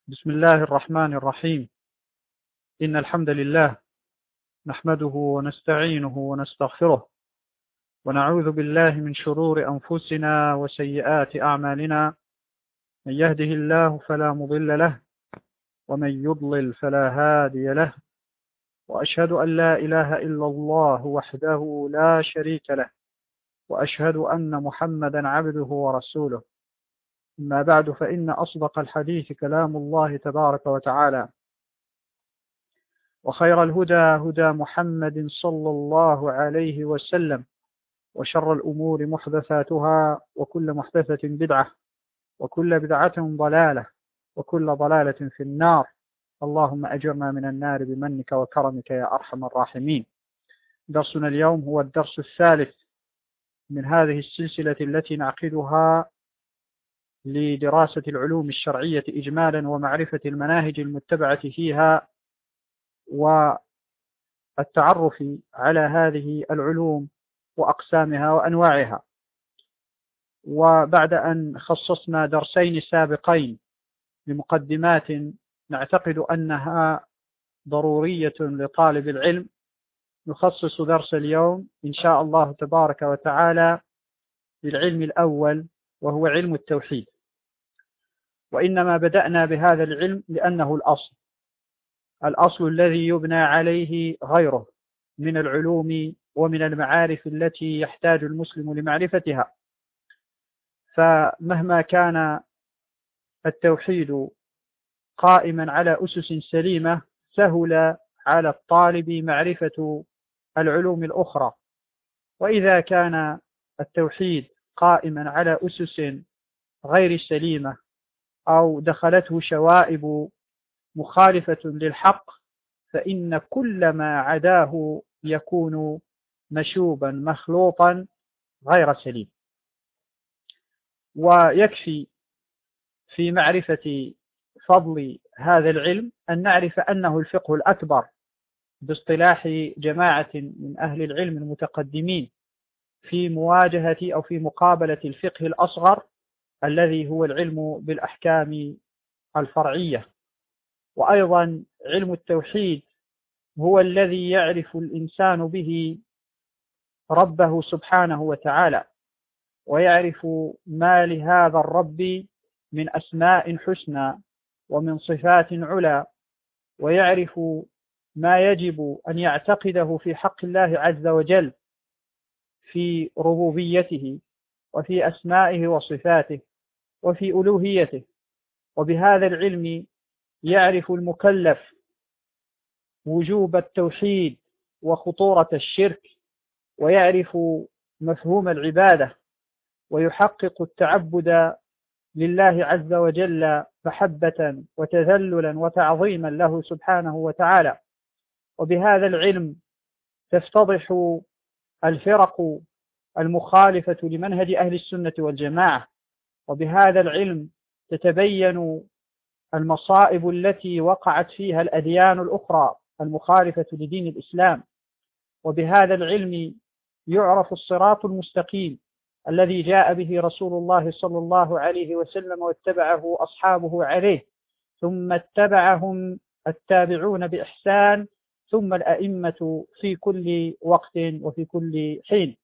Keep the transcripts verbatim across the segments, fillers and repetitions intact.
بسم الله الرحمن الرحيم. إن الحمد لله نحمده ونستعينه ونستغفره ونعوذ بالله من شرور أنفسنا وسيئات أعمالنا. من يهده الله فلا مضل له ومن يضلل فلا هادي له، وأشهد أن لا إله إلا الله وحده لا شريك له، وأشهد أن محمدا عبده ورسوله. أما بعد، فإن أصدق الحديث كلام الله تبارك وتعالى، وخير الهدى هدى محمد صلى الله عليه وسلم، وشر الأمور محدثاتها، وكل محدثة بدعة، وكل بدعة ضلالة، وكل ضلالة في النار. اللهم أجرنا من النار بمنك وكرمك يا أرحم الراحمين. درسنا اليوم هو الدرس الثالث من هذه السلسلة التي نعقدها لدراسة العلوم الشرعية إجمالا ومعرفة المناهج المتبعة فيها والتعرف على هذه العلوم وأقسامها وأنواعها. وبعد أن خصصنا درسين سابقين لمقدمات نعتقد أنها ضرورية لطالب العلم، نخصص درس اليوم إن شاء الله تبارك وتعالى للعلم الأول، وهو علم التوحيد. وإنما بدأنا بهذا العلم لأنه الأصل الأصل الذي يبنى عليه غيره من العلوم ومن المعارف التي يحتاج المسلم لمعرفتها. فمهما كان التوحيد قائما على أسس سليمة، سهل على الطالب معرفة العلوم الأخرى. وإذا كان التوحيد قائما على أسس غير سليمة أو دخلته شوائب مخالفة للحق، فإن كل ما عداه يكون مشوبا مخلوطا غير سليم. ويكفي في معرفة فضل هذا العلم أن نعرف أنه الفقه الأكبر باصطلاح جماعة من أهل العلم المتقدمين في مواجهة أو في مقابلة الفقه الأصغر الذي هو العلم بالأحكام الفرعية. وأيضا علم التوحيد هو الذي يعرف الإنسان به ربه سبحانه وتعالى، ويعرف ما لهذا الرب من أسماء حسنى ومن صفات علا، ويعرف ما يجب أن يعتقده في حق الله عز وجل في ربوبيته وفي أسمائه وصفاته وفي ألوهيته. وبهذا العلم يعرف المكلف وجوب التوحيد وخطورة الشرك، ويعرف مفهوم العبادة، ويحقق التعبد لله عز وجل محبة وتذللا وتعظيما له سبحانه وتعالى. وبهذا العلم تفتضح الفرق المخالفة لمنهج أهل السنة والجماعة، وبهذا العلم تتبين المصائب التي وقعت فيها الأديان الأخرى المخالفة لدين الإسلام. وبهذا العلم يعرف الصراط المستقيم الذي جاء به رسول الله صلى الله عليه وسلم واتبعه أصحابه عليه، ثم اتبعهم التابعون بإحسان، ثم الأئمة في كل وقت وفي كل حين.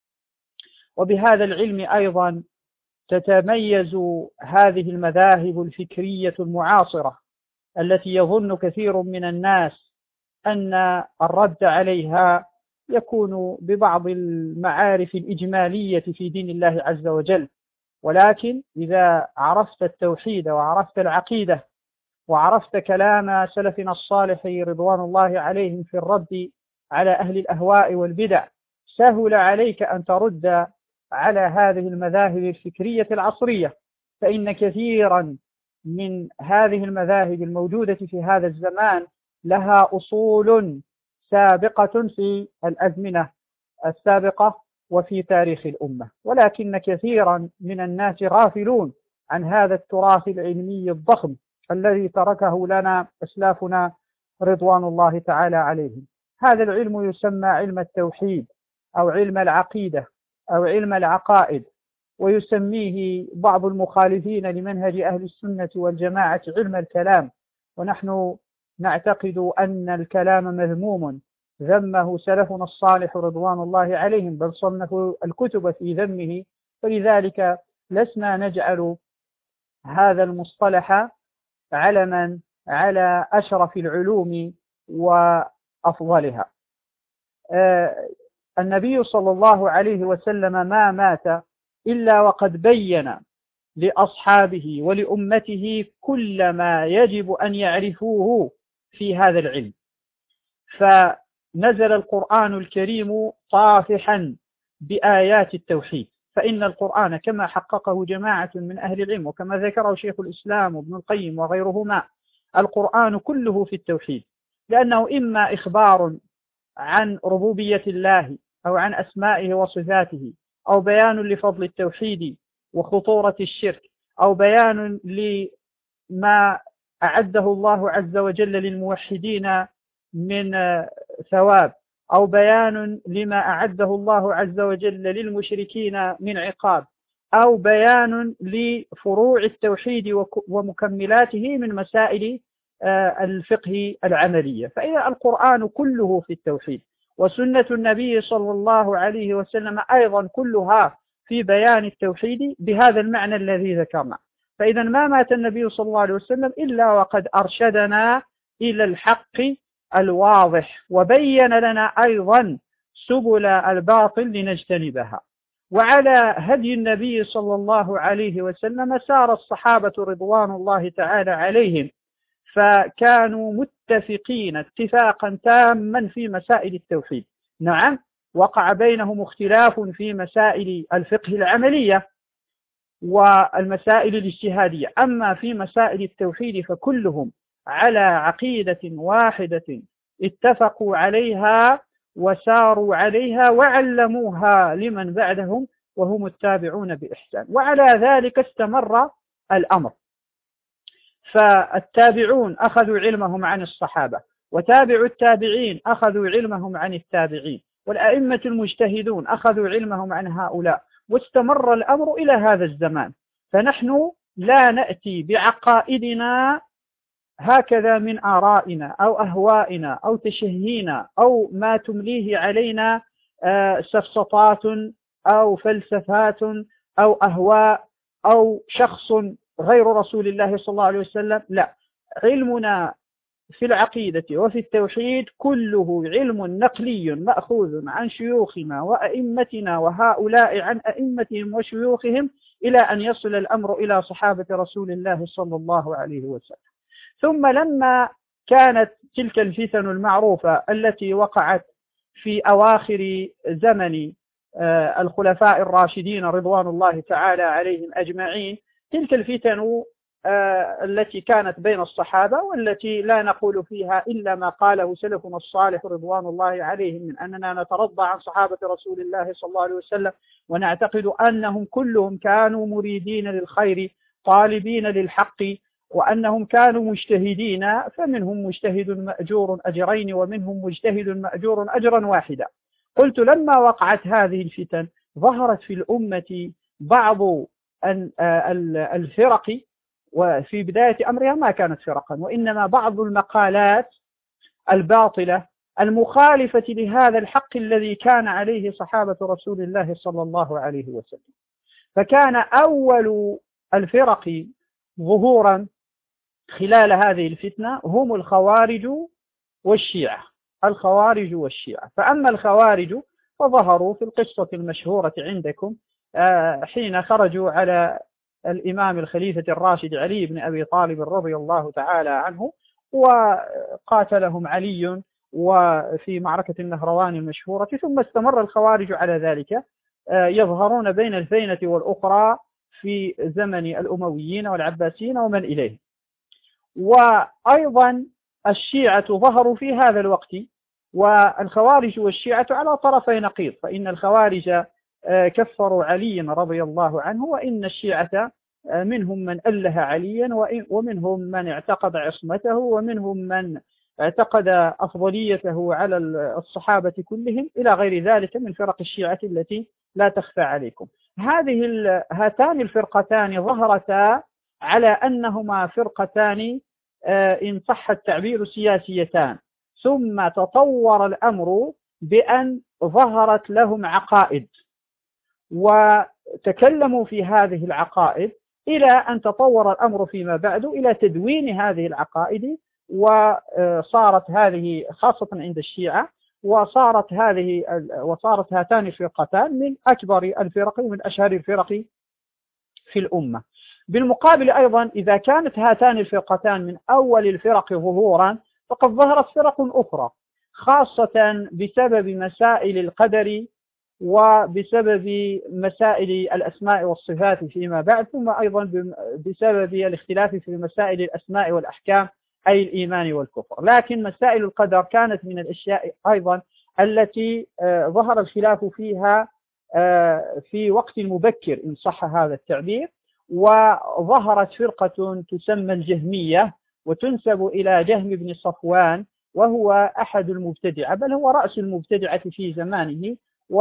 وبهذا العلم أيضا تتميز هذه المذاهب الفكرية المعاصرة التي يظن كثير من الناس أن الرد عليها يكون ببعض المعارف الإجمالية في دين الله عز وجل. ولكن إذا عرفت التوحيد وعرفت العقيدة وعرفت كلام سلفنا الصالح رضوان الله عليهم في الرد على أهل الأهواء والبدع، سهل عليك أن ترد على هذه المذاهب الفكرية العصرية. فإن كثيرا من هذه المذاهب الموجودة في هذا الزمان لها أصول سابقة في الأزمنة السابقة وفي تاريخ الأمة، ولكن كثيرا من الناس غافلون عن هذا التراث العلمي الضخم الذي تركه لنا أسلافنا رضوان الله تعالى عليهم. هذا العلم يسمى علم التوحيد أو علم العقيدة أو علم العقائد. ويسميه بعض المخالفين لمنهج أهل السنة والجماعة علم الكلام، ونحن نعتقد أن الكلام مذموم ذمه سلفنا الصالح رضوان الله عليهم، بل صنفوا الكتب في ذمه، ولذلك لسنا نجعل هذا المصطلح علما على أشرف العلوم وأفضلها. آه النبي صلى الله عليه وسلم ما مات إلا وقد بين لأصحابه ولأمته كل ما يجب أن يعرفوه في هذا العلم، فنزل القرآن الكريم طافحا بآيات التوحيد، فإن القرآن كما حققه جماعة من أهل العلم وكما ذكره شيخ الإسلام وابن القيم وغيرهما، القرآن كله في التوحيد، لأنه إما إخبار عن ربوبية الله أو عن أسمائه وصفاته، أو بيان لفضل التوحيد وخطورة الشرك، أو بيان لما أعده الله عز وجل للموحدين من ثواب، أو بيان لما أعده الله عز وجل للمشركين من عقاب، أو بيان لفروع التوحيد ومكملاته من مسائل الفقه العملية. فإذا القرآن كله في التوحيد، وسنة النبي صلى الله عليه وسلم أيضا كلها في بيان التوحيد بهذا المعنى الذي ذكرنا. فإذا ما مات النبي صلى الله عليه وسلم إلا وقد أرشدنا إلى الحق الواضح، وبين لنا أيضا سبل الباطل لنجتنبها. وعلى هدي النبي صلى الله عليه وسلم سار الصحابة رضوان الله تعالى عليهم، فكانوا متفقين اتفاقا تاما في مسائل التوحيد. نعم، وقع بينهم اختلاف في مسائل الفقه العملية والمسائل الاجتهادية، أما في مسائل التوحيد فكلهم على عقيدة واحدة اتفقوا عليها وساروا عليها وعلموها لمن بعدهم وهم التابعون بإحسان، وعلى ذلك استمر الأمر. فالتابعون أخذوا علمهم عن الصحابة، وتابعوا التابعين أخذوا علمهم عن التابعين، والأئمة المجتهدون أخذوا علمهم عن هؤلاء، واستمر الأمر إلى هذا الزمان. فنحن لا نأتي بعقائدنا هكذا من آرائنا أو أهوائنا أو تشهينا أو ما تمليه علينا سفسطات أو فلسفات أو أهواء أو شخص غير رسول الله صلى الله عليه وسلم. لا، علمنا في العقيدة وفي التوحيد كله علم نقلي مأخوذ عن شيوخنا وأئمتنا وهؤلاء عن أئمتهم وشيوخهم، إلى أن يصل الأمر إلى صحابة رسول الله صلى الله عليه وسلم. ثم لما كانت تلك الفتن المعروفة التي وقعت في أواخر زمن الخلفاء الراشدين رضوان الله تعالى عليهم أجمعين، تلك الفتن التي كانت بين الصحابة، والتي لا نقول فيها إلا ما قاله سلفنا الصالح رضوان الله عليهم من أننا نترضى عن صحابة رسول الله صلى الله عليه وسلم، ونعتقد أنهم كلهم كانوا مريدين للخير طالبين للحق، وأنهم كانوا مجتهدين، فمنهم مجتهد مأجور أجرين ومنهم مجتهد مأجور أجرا واحدا. قلت لما وقعت هذه الفتن ظهرت في الأمة بعض الفرق، وفي بداية أمرها ما كانت فرقا، وإنما بعض المقالات الباطلة المخالفة لهذا الحق الذي كان عليه صحابة رسول الله صلى الله عليه وسلم. فكان أول الفرق ظهورا خلال هذه الفتنة هم الخوارج والشيعة. الخوارج والشيعة فأما الخوارج فظهروا في القصة المشهورة عندكم حين خرجوا على الإمام الخليفة الراشد علي بن أبي طالب رضي الله تعالى عنه، وقاتلهم علي وفي معركة النهروان المشهورة. ثم استمر الخوارج على ذلك يظهرون بين الفينة والأخرى في زمن الأمويين والعباسيين ومن إليه. وأيضا الشيعة ظهروا في هذا الوقت، والخوارج والشيعة على طرفي نقيض، فإن الخوارج كفروا عليا رضي الله عنه، وإن الشيعة منهم من أله عليا، ومنهم من اعتقد عصمته، ومنهم من اعتقد أفضليته على الصحابة كلهم، إلى غير ذلك من فرق الشيعة التي لا تخفى عليكم. هذه هاتان الفرقتان ظهرتا على أنهما فرقتان إن صح التعبير سياسيتان، ثم تطور الأمر بأن ظهرت لهم عقائد وتكلموا في هذه العقائد، إلى أن تطور الأمر فيما بعد إلى تدوين هذه العقائد، وصارت هذه خاصة عند الشيعة، وصارت هذه وصارت هاتان الفرقتان من أكبر الفرق ومن أشهر الفرق في الأمة. بالمقابل أيضا إذا كانت هاتان الفرقتان من أول الفرق ظهورا، فقد ظهرت فرق أخرى خاصة بسبب مسائل القدر وبسبب مسائل الأسماء والصفات فيما بعد، ثم أيضا بسبب الاختلاف في مسائل الأسماء والأحكام أي الإيمان والكفر. لكن مسائل القدر كانت من الأشياء أيضا التي ظهر الخلاف فيها في وقت مبكر إن صح هذا التعبير، وظهرت فرقة تسمى الجهمية وتنسب إلى جهم بن صفوان، وهو أحد المبتدعة، بل هو رأس المبتدعة في زمانه،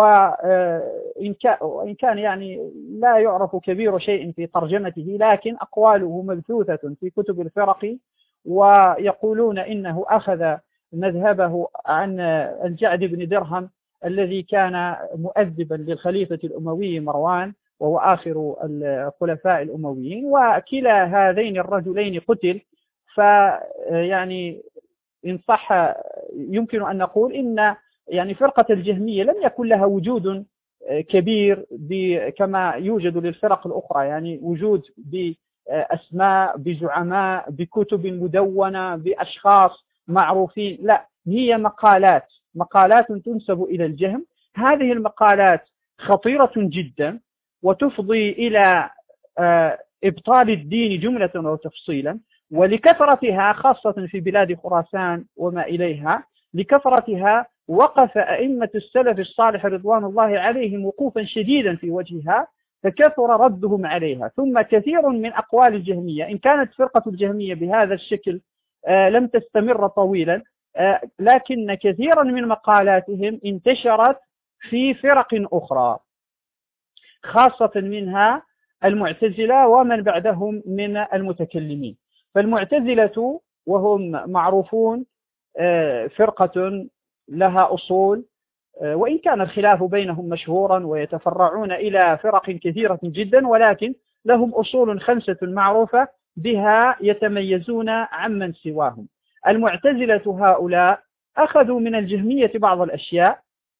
وإن كان يعني لا يعرف كبير شيء في ترجمته، لكن أقواله مبثوثة في كتب الفرق، ويقولون إنه أخذ مذهبه عن الجعد بن درهم الذي كان مؤدبا للخليفة الأموي مروان، وهو آخر الخلفاء الأمويين، وكلا هذين الرجلين قتل. فيعني إن صح يمكن أن نقول إن يعني فرقة الجهمية لم يكن لها وجود كبير كما يوجد للفرق الأخرى، يعني وجود بأسماء، بزعماء، بكتب مدونة، بأشخاص معروفين، لا، هي مقالات مقالات تنسب إلى الجهم. هذه المقالات خطيرة جدا وتفضي إلى إبطال الدين جملة وتفصيلا، ولكثرتها خاصة في بلاد خراسان وما إليها، لكثرتها وقف أئمة السلف الصالح رضوان الله عليهم وقوفا شديدا في وجهها، فكثر ردهم عليها. ثم كثير من أقوال الجهمية، إن كانت فرقة الجهمية بهذا الشكل لم تستمر طويلا، لكن كثيرا من مقالاتهم انتشرت في فرق أخرى، خاصة منها المعتزلة ومن بعدهم من المتكلمين. فالمعتزلة وهم معروفون فرقة لها أصول، وإن كان الخلاف بينهم مشهورا ويتفرعون إلى فرق كثيرة جدا، ولكن لهم أصول خمسة معروفة بها يتميزون عمن سواهم. المعتزلة هؤلاء أخذوا من الجهمية بعض الأشياء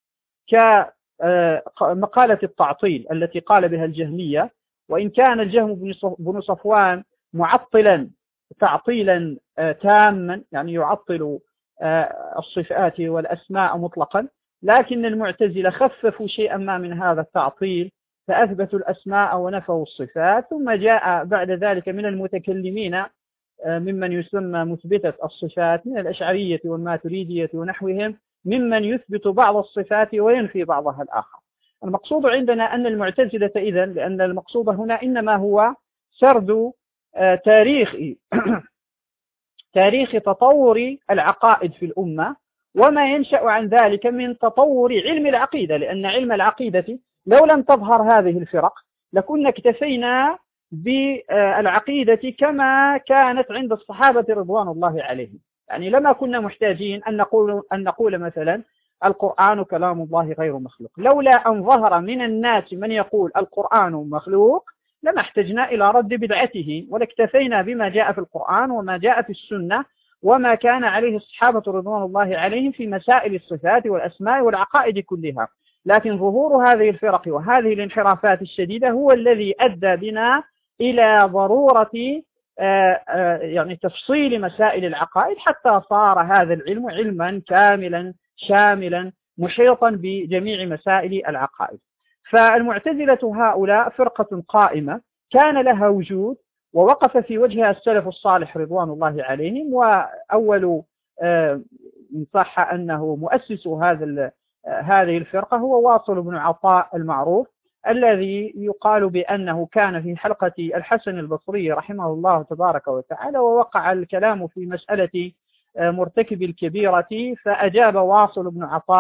كمقالة التعطيل التي قال بها الجهمية، وإن كان الجهم بن صفوان معطلا تعطيلا تاما، يعني يعطل الصفات والأسماء مطلقا، لكن المعتزلة خففوا شيئا ما من هذا التعطيل فأثبتوا الأسماء ونفوا الصفات. ثم جاء بعد ذلك من المتكلمين ممن يسمى مثبتة الصفات من الأشعرية والماتريدية ونحوهم، ممن يثبت بعض الصفات وينفي بعضها الآخر. المقصود عندنا أن المعتزلة إذن، لأن المقصود هنا إنما هو سرد تاريخي تاريخ تطور العقائد في الأمة وما ينشأ عن ذلك من تطور علم العقيدة، لأن علم العقيدة لو لم تظهر هذه الفرق لكنا اكتفينا بالعقيدة كما كانت عند الصحابة رضوان الله عليهم، يعني لما كنا محتاجين أن نقول, أن نقول مثلا القرآن كلام الله غير مخلوق. لولا أن ظهر من الناس من يقول القرآن مخلوق لما احتجنا إلى رد بدعته، ولاكتفينا بما جاء في القرآن وما جاء في السنة وما كان عليه الصحابة رضوان الله عليهم في مسائل الصفات والأسماء والعقائد كلها. لكن ظهور هذه الفرق وهذه الانحرافات الشديدة هو الذي أدى بنا إلى ضرورة يعني تفصيل مسائل العقائد، حتى صار هذا العلم علما كاملا شاملا محيطا بجميع مسائل العقائد. فالمعتزلة هؤلاء فرقة قائمة كان لها وجود ووقف في وجهها السلف الصالح رضوان الله عليهم، وأول إن صح أنه مؤسس هذا هذه الفرقة هو واصل بن عطاء المعروف، الذي يقال بأنه كان في حلقة الحسن البصري رحمه الله تبارك وتعالى، ووقع الكلام في مسألة مرتكب الكبيرة، فأجاب واصل بن عطاء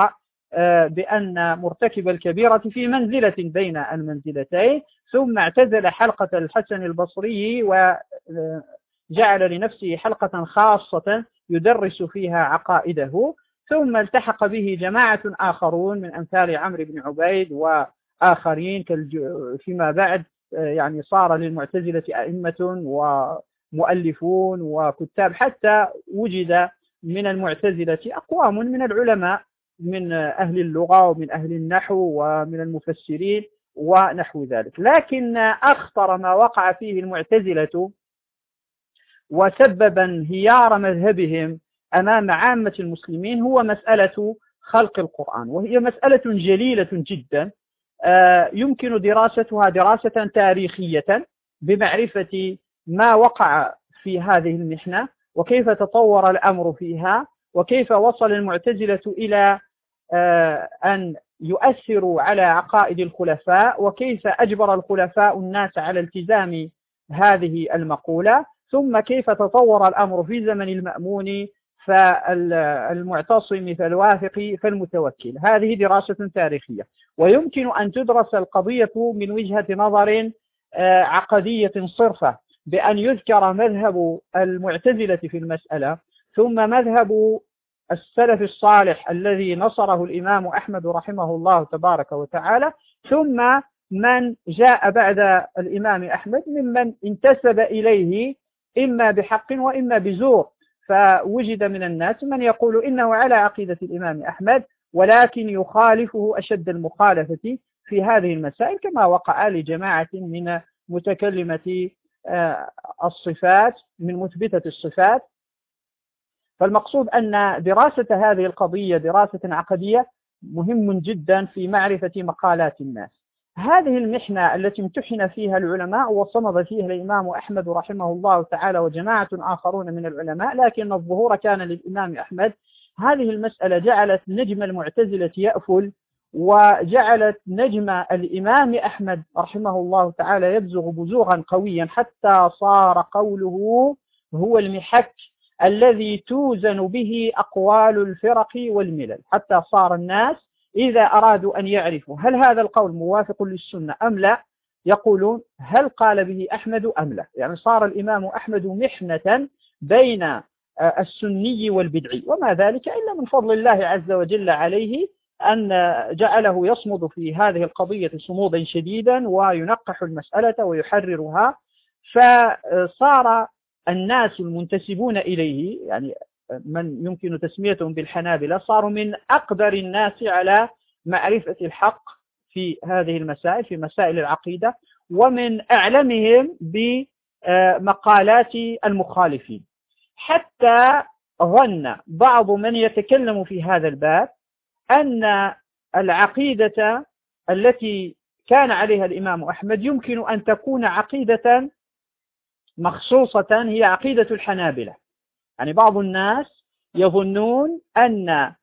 بأن مرتكب الكبيرة في منزلة بين المنزلتين، ثم اعتزل حلقة الحسن البصري وجعل لنفسه حلقة خاصة يدرس فيها عقائده، ثم التحق به جماعة آخرون من أمثال عمرو بن عبيد وآخرين فيما بعد. يعني صار للمعتزلة أئمة ومؤلفون وكتاب، حتى وجد من المعتزلة أقوام من العلماء من أهل اللغة ومن أهل النحو ومن المفسرين ونحو ذلك. لكن أخطر ما وقع فيه المعتزلة وسبب انهيار مذهبهم أمام عامة المسلمين هو مسألة خلق القرآن، وهي مسألة جليلة جدا يمكن دراستها دراسة تاريخية بمعرفة ما وقع في هذه المحنة وكيف تطور الأمر فيها، وكيف وصل المعتزلة إلى أن يؤثروا على عقائد الخلفاء، وكيف أجبر الخلفاء الناس على التزام هذه المقولة، ثم كيف تطور الأمر في زمن المأمون فالمعتصم فالواثق فالمتوكل. هذه دراسة تاريخية، ويمكن أن تدرس القضية من وجهة نظر عقدية صرفة، بأن يذكر مذهب المعتزلة في المسألة، ثم مذهب السلف الصالح الذي نصره الإمام أحمد رحمه الله تبارك وتعالى، ثم من جاء بعد الإمام أحمد ممن انتسب إليه إما بحق وإما بزور. فوجد من الناس من يقول إنه على عقيدة الإمام أحمد ولكن يخالفه أشد المخالفة في هذه المسائل، كما وقع لجماعة من متكلمة الصفات من مثبتة الصفات. فالمقصود أن دراسة هذه القضية دراسة عقدية مهم جدا في معرفة مقالات الناس. هذه المحنة التي امتحن فيها العلماء وصمد فيها الإمام أحمد رحمه الله تعالى وجماعة آخرون من العلماء، لكن الظهور كان للإمام أحمد. هذه المسألة جعلت نجم المعتزلة يأفل، وجعلت نجم الإمام أحمد رحمه الله تعالى يبزغ بزوغا قويا، حتى صار قوله هو المحك الذي توزن به أقوال الفرق والملل، حتى صار الناس إذا أرادوا أن يعرفوا هل هذا القول موافق للسنة أم لا يقولون هل قال به أحمد أم لا. يعني صار الإمام أحمد محنة بين السني والبدعي، وما ذلك إلا من فضل الله عز وجل عليه أن جعله يصمد في هذه القضية صمودا شديدا وينقح المسألة ويحررها. فصار الناس المنتسبون إليه، يعني من يمكن تسميتهم بالحنابلة، صاروا من أقدر الناس على معرفة الحق في هذه المسائل، في مسائل العقيدة، ومن أعلمهم بمقالات المخالفين، حتى ظن بعض من يتكلم في هذا الباب أن العقيدة التي كان عليها الإمام أحمد يمكن أن تكون عقيدة مخصوصة، هي عقيدة الحنابلة. يعني بعض الناس يظنون أن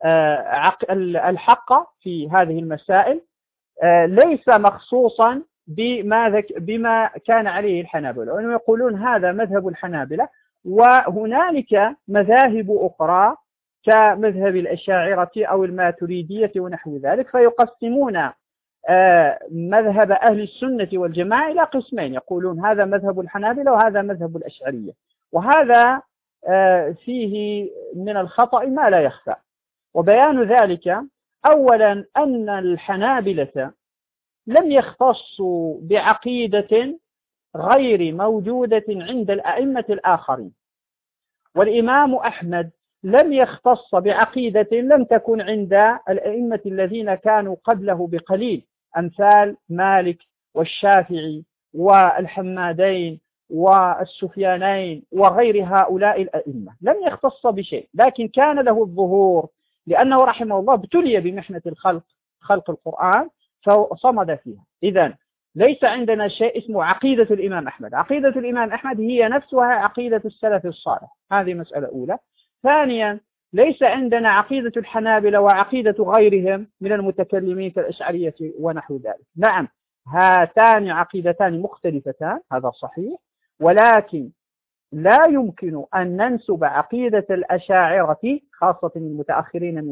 الحق في هذه المسائل ليس مخصوصا بما, بما كان عليه الحنابلة، وأنهم يقولون هذا مذهب الحنابلة، وهنالك مذاهب أخرى كمذهب الأشاعرة أو الماتريدية ونحو ذلك، فيقسمون مذهب أهل السنة والجماعة إلى قسمين، يقولون هذا مذهب الحنابلة وهذا مذهب الأشعرية، وهذا فيه من الخطأ ما لا يخفى. وبيان ذلك أولا أن الحنابلة لم يختصوا بعقيدة غير موجودة عند الأئمة الآخرين، والإمام أحمد لم يختص بعقيدة لم تكن عند الأئمة الذين كانوا قبله بقليل، أمثال مالك والشافعي والحمادين والسفيانين وغير هؤلاء الأئمة، لم يختص بشيء، لكن كان له الظهور لأنه رحمه الله ابتلي بمحنة الخلق خلق القرآن فصمد فيها. إذن ليس عندنا شيء اسمه عقيدة الإمام أحمد، عقيدة الإمام أحمد هي نفسها عقيدة السلف الصالح، هذه مسألة أولى. ثانيا ليس عندنا عقيدة الحنابلة وعقيدة غيرهم من المتكلمين كالأشعرية ونحو ذلك. نعم هاتان عقيدتان مختلفتان، هذا صحيح، ولكن لا يمكن أن ننسب عقيدة الأشاعرة خاصة المتأخرين منهم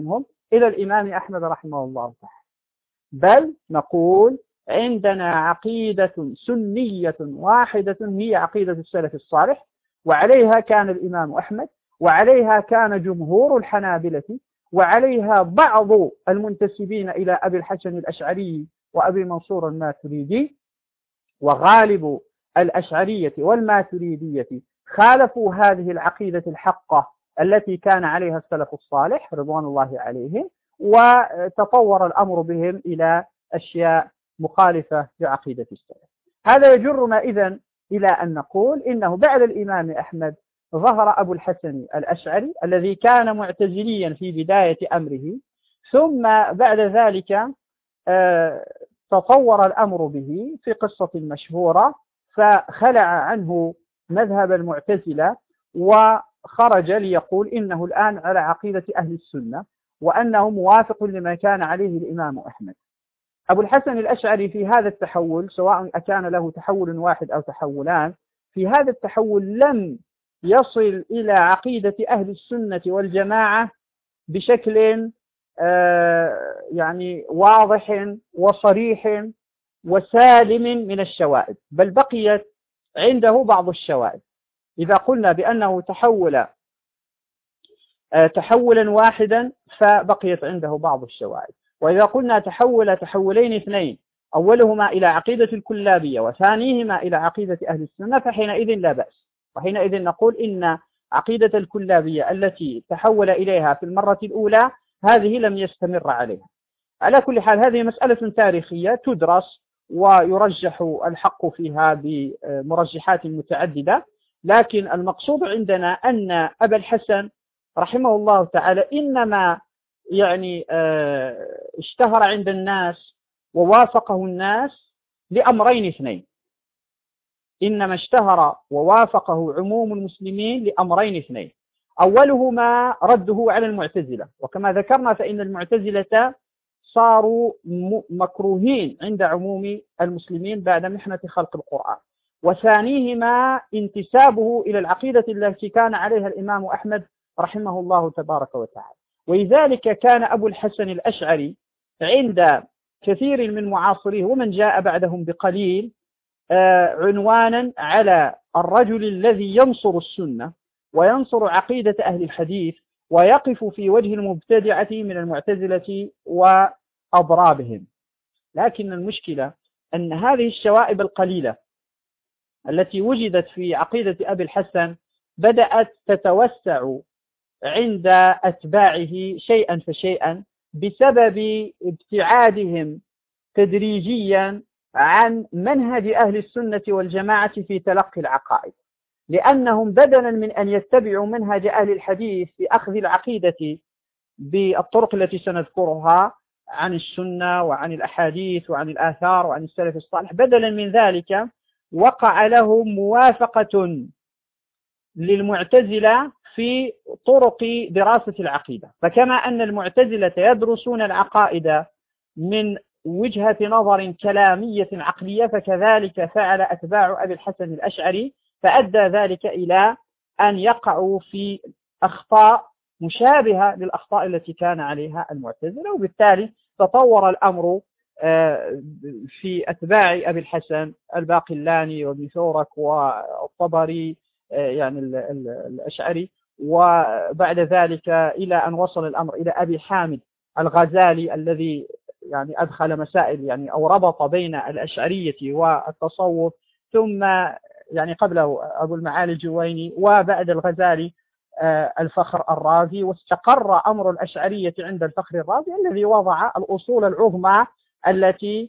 إلى الإمام أحمد رحمه الله تعالى، بل نقول عندنا عقيدة سنية واحدة هي عقيدة السلف الصالح، وعليها كان الإمام أحمد، وعليها كان جمهور الحنابلة، وعليها بعض المنتسبين إلى أبي الحسن الأشعري وأبي منصور الماتريدي. وغالب الأشعرية والماتريدية خالفوا هذه العقيدة الحقة التي كان عليها السلف الصالح رضوان الله عليهم، وتطور الأمر بهم إلى أشياء مخالفة لعقيدة السلف. هذا يجرنا إذن إلى أن نقول إنه بعد الإمام أحمد ظهر أبو الحسن الأشعري الذي كان معتزليا في بداية أمره، ثم بعد ذلك تطور الأمر به في قصة مشهورة، فخلع عنه مذهب المعتزلة وخرج ليقول إنه الآن على عقيدة أهل السنة، وأنه موافق لما كان عليه الإمام أحمد. أبو الحسن الأشعري في هذا التحول، سواء أكان له تحول واحد أو تحولان، في هذا التحول لم يصل إلى عقيدة أهل السنة والجماعة بشكل آه يعني واضح وصريح وسالم من الشوائب، بل بقيت عنده بعض الشوائب. إذا قلنا بأنه تحول آه تحولا واحدا فبقيت عنده بعض الشوائب، وإذا قلنا تحول تحولين اثنين، أولهما إلى عقيدة الكلابية وثانيهما إلى عقيدة أهل السنة، فحينئذ لا بأس، وحينئذ نقول إن عقيدة الكلابية التي تحول إليها في المرة الأولى هذه لم يستمر عليها. على كل حال هذه مسألة تاريخية تدرس ويرجح الحق فيها بمرجحات متعددة، لكن المقصود عندنا أن أبا الحسن رحمه الله تعالى إنما يعني اشتهر عند الناس ووافقه الناس لأمرين اثنين، إنما اشتهر ووافقه عموم المسلمين لأمرين اثنين، أولهما رده على المعتزلة، وكما ذكرنا فإن المعتزلة صاروا مكروهين عند عموم المسلمين بعد محنة خلق القرآن، وثانيهما انتسابه إلى العقيدة التي كان عليها الإمام أحمد رحمه الله تبارك وتعالى. ولذلك كان أبو الحسن الأشعري عند كثير من معاصريه ومن جاء بعدهم بقليل عنوانا على الرجل الذي ينصر السنة وينصر عقيدة أهل الحديث ويقف في وجه المبتدعة من المعتزلة وأضرابهم. لكن المشكلة أن هذه الشوائب القليلة التي وجدت في عقيدة أبي الحسن بدأت تتوسع عند أتباعه شيئا فشيئا بسبب ابتعادهم تدريجيا عن منهج أهل السنة والجماعة في تلقي العقائد، لأنهم بدلا من أن يتبعوا منهج أهل الحديث في أخذ العقيدة بالطرق التي سنذكرها عن السنة وعن الأحاديث وعن الآثار وعن السلف الصالح، بدلا من ذلك وقع لهم موافقة للمعتزلة في طرق دراسة العقيدة. فكما أن المعتزلة يدرسون العقائد من وجهة نظر كلامية عقلية، فكذلك فعل أتباع أبي الحسن الأشعري، فأدى ذلك إلى أن يقعوا في أخطاء مشابهة للأخطاء التي كان عليها المعتزلة، وبالتالي تطور الأمر في أتباع أبي الحسن الباقلاني وابن ثورك والطبري يعني الأشعري، وبعد ذلك إلى أن وصل الأمر إلى أبي حامد الغزالي الذي يعني أدخل مسائل يعني أو ربط بين الأشعرية والتصوف، ثم يعني قبله أبو المعالي الجويني، وبعد الغزالي الفخر الرازي، واستقر أمر الأشعرية عند الفخر الرازي الذي وضع الأصول العظمى التي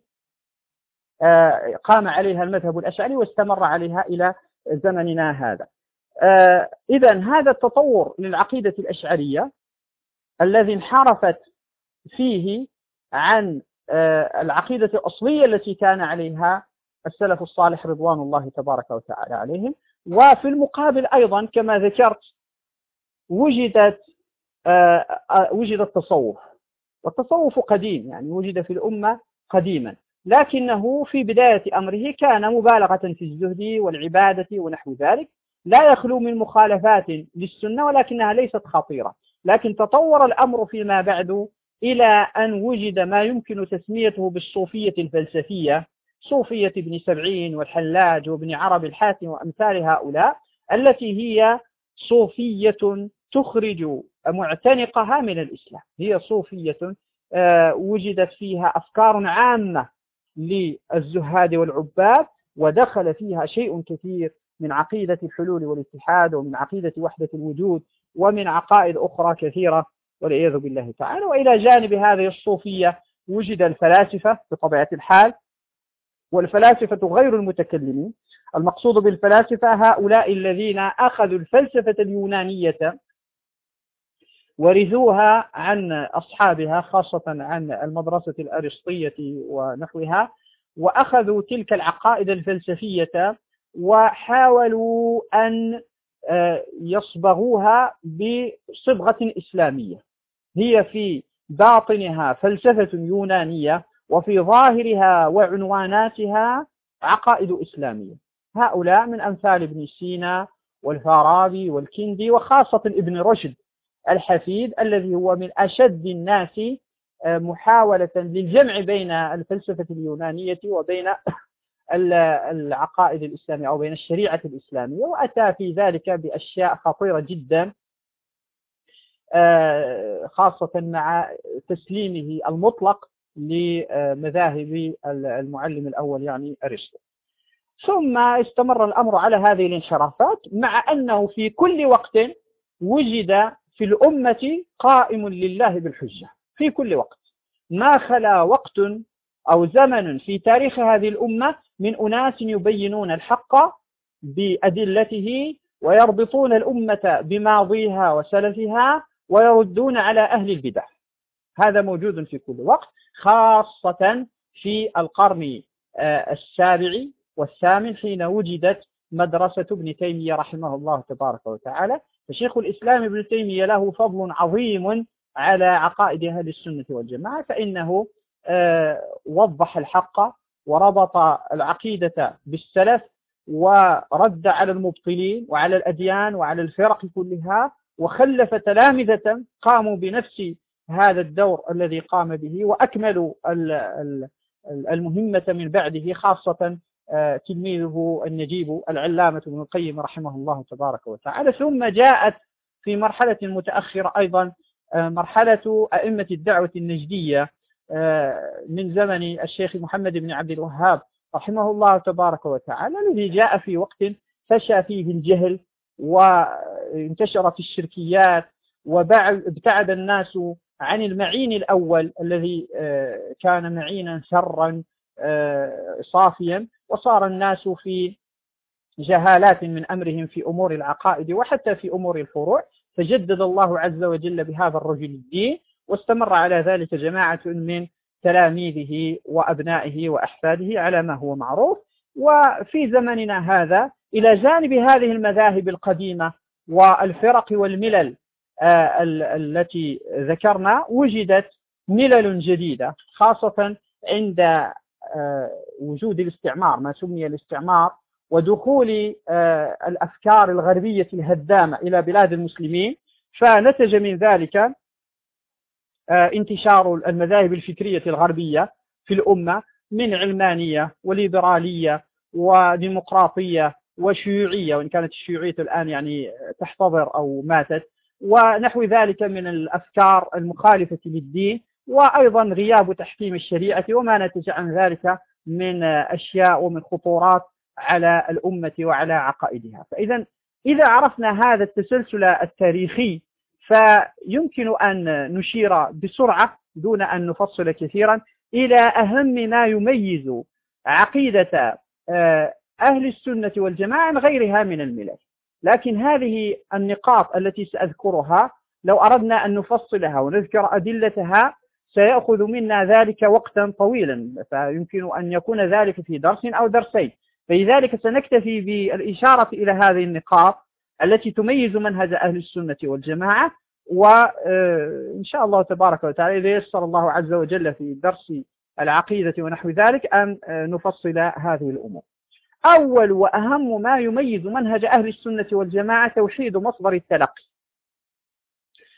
قام عليها المذهب الأشعري واستمر عليها إلى زمننا هذا. إذن هذا التطور للعقيدة الأشعرية الذي انحرفت فيه عن العقيدة الأصلية التي كان عليها السلف الصالح رضوان الله تبارك وتعالى عليهم. وفي المقابل أيضا كما ذكرت وجدت وجد التصوف، والتصوف قديم يعني وجد في الأمة قديما، لكنه في بداية أمره كان مبالغة في الزهد والعبادة ونحو ذلك، لا يخلو من مخالفات للسنة ولكنها ليست خطيرة. لكن تطور الأمر فيما بعد إلى أن وجد ما يمكن تسميته بالصوفية الفلسفية، صوفية ابن سبعين والحلاج وابن عربي الحاتم وأمثال هؤلاء، التي هي صوفية تخرج معتنقها من الإسلام. هي صوفية وجدت فيها أفكار عامة للزهاد والعباد، ودخل فيها شيء كثير من عقيدة الحلول والاتحاد، ومن عقيدة وحدة الوجود، ومن عقائد أخرى كثيرة والعياذ بالله تعالى. وإلى جانب هذه الصوفية وجد الفلاسفة بطبيعة الحال، والفلاسفة غير المتكلمين. المقصود بالفلاسفة هؤلاء الذين أخذوا الفلسفة اليونانية ورثوها عن أصحابها، خاصة عن المدرسة الأرسطية ونحوها، وأخذوا تلك العقائد الفلسفية وحاولوا أن يصبغوها بصبغة إسلامية. هي في باطنها فلسفة يونانية، وفي ظاهرها وعنواناتها عقائد إسلامية. هؤلاء من أمثال ابن سينا والفارابي والكندي، وخاصة ابن رشد الحفيد الذي هو من أشد الناس محاولة للجمع بين الفلسفة اليونانية وبين العقائد الإسلامية أو بين الشريعة الإسلامية، وأتى في ذلك بأشياء خطيرة جدا، خاصة مع تسليمه المطلق لمذاهب المعلم الأول يعني أرسطو. ثم استمر الأمر على هذه الانحرافات، مع أنه في كل وقت وجد في الأمة قائم لله بالحجة. في كل وقت ما خلا وقت أو زمن في تاريخ هذه الأمة من أناس يبينون الحق بأدلته، ويربطون الأمة بماضيها وسلفها، ويردون على أهل البدع. هذا موجود في كل وقت، خاصة في القرن السابع والثامن حين وجدت مدرسة ابن تيمية رحمه الله تبارك وتعالى. فشيخ الإسلام ابن تيمية له فضل عظيم على عقائد أهل السنة والجماعة، فإنه وضح الحق وربط العقيدة بالسلف، ورد على المبطلين وعلى الأديان وعلى الفرق كلها، وخلف تلامذة قاموا بنفس هذا الدور الذي قام به، وأكملوا المهمة من بعده، خاصة تلميذه النجيب العلامة ابن القيم رحمه الله تبارك وتعالى. ثم جاءت في مرحلة متأخرة أيضا مرحلة أئمة الدعوة النجدية من زمن الشيخ محمد بن عبد الوهاب رحمه الله تبارك وتعالى، الذي جاء في وقت فشى فيه الجهل وانتشرت الشركيات، وابتعد الناس عن المعين الأول الذي كان معينا سرا صافيا، وصار الناس في جهالات من أمرهم في أمور العقائد وحتى في أمور الفروع. فجدد الله عز وجل بهذا الرجل الدين، واستمر على ذلك جماعة من تلاميذه وأبنائه وأحفاده على ما هو معروف. وفي زمننا هذا إلى جانب هذه المذاهب القديمة والفرق والملل التي ذكرنا، وجدت ملل جديدة، خاصة عند وجود الاستعمار، ما سمي الاستعمار، ودخول الأفكار الغربية الهدامة إلى بلاد المسلمين. فنتج من ذلك انتشار المذاهب الفكرية الغربية في الأمة، من علمانية وليبرالية وديمقراطية وشيوعية، وإن كانت الشيوعية الآن يعني تحتضر أو ماتت، ونحو ذلك من الأفكار المخالفة للدين، وأيضا غياب تحكيم الشريعة، وما نتج عن ذلك من أشياء ومن خطورات على الأمة وعلى عقائدها. فإذا إذا عرفنا هذا التسلسل التاريخي، فيمكن أن نشير بسرعة دون أن نفصل كثيرا إلى أهم ما يميز عقيدة أهل السنة والجماعة عن غيرها من الملل. لكن هذه النقاط التي سأذكرها لو أردنا أن نفصلها ونذكر أدلتها سيأخذ منا ذلك وقتا طويلا، فيمكن أن يكون ذلك في درس أو درسين. فلذلك سنكتفي بالإشارة إلى هذه النقاط التي تميز منهج أهل السنة والجماعة، وإن شاء الله تبارك وتعالى إذا يسر الله عز وجل في درس العقيدة ونحو ذلك أن نفصل هذه الأمور. أول وأهم ما يميز منهج أهل السنة والجماعة توحيد مصدر التلقي.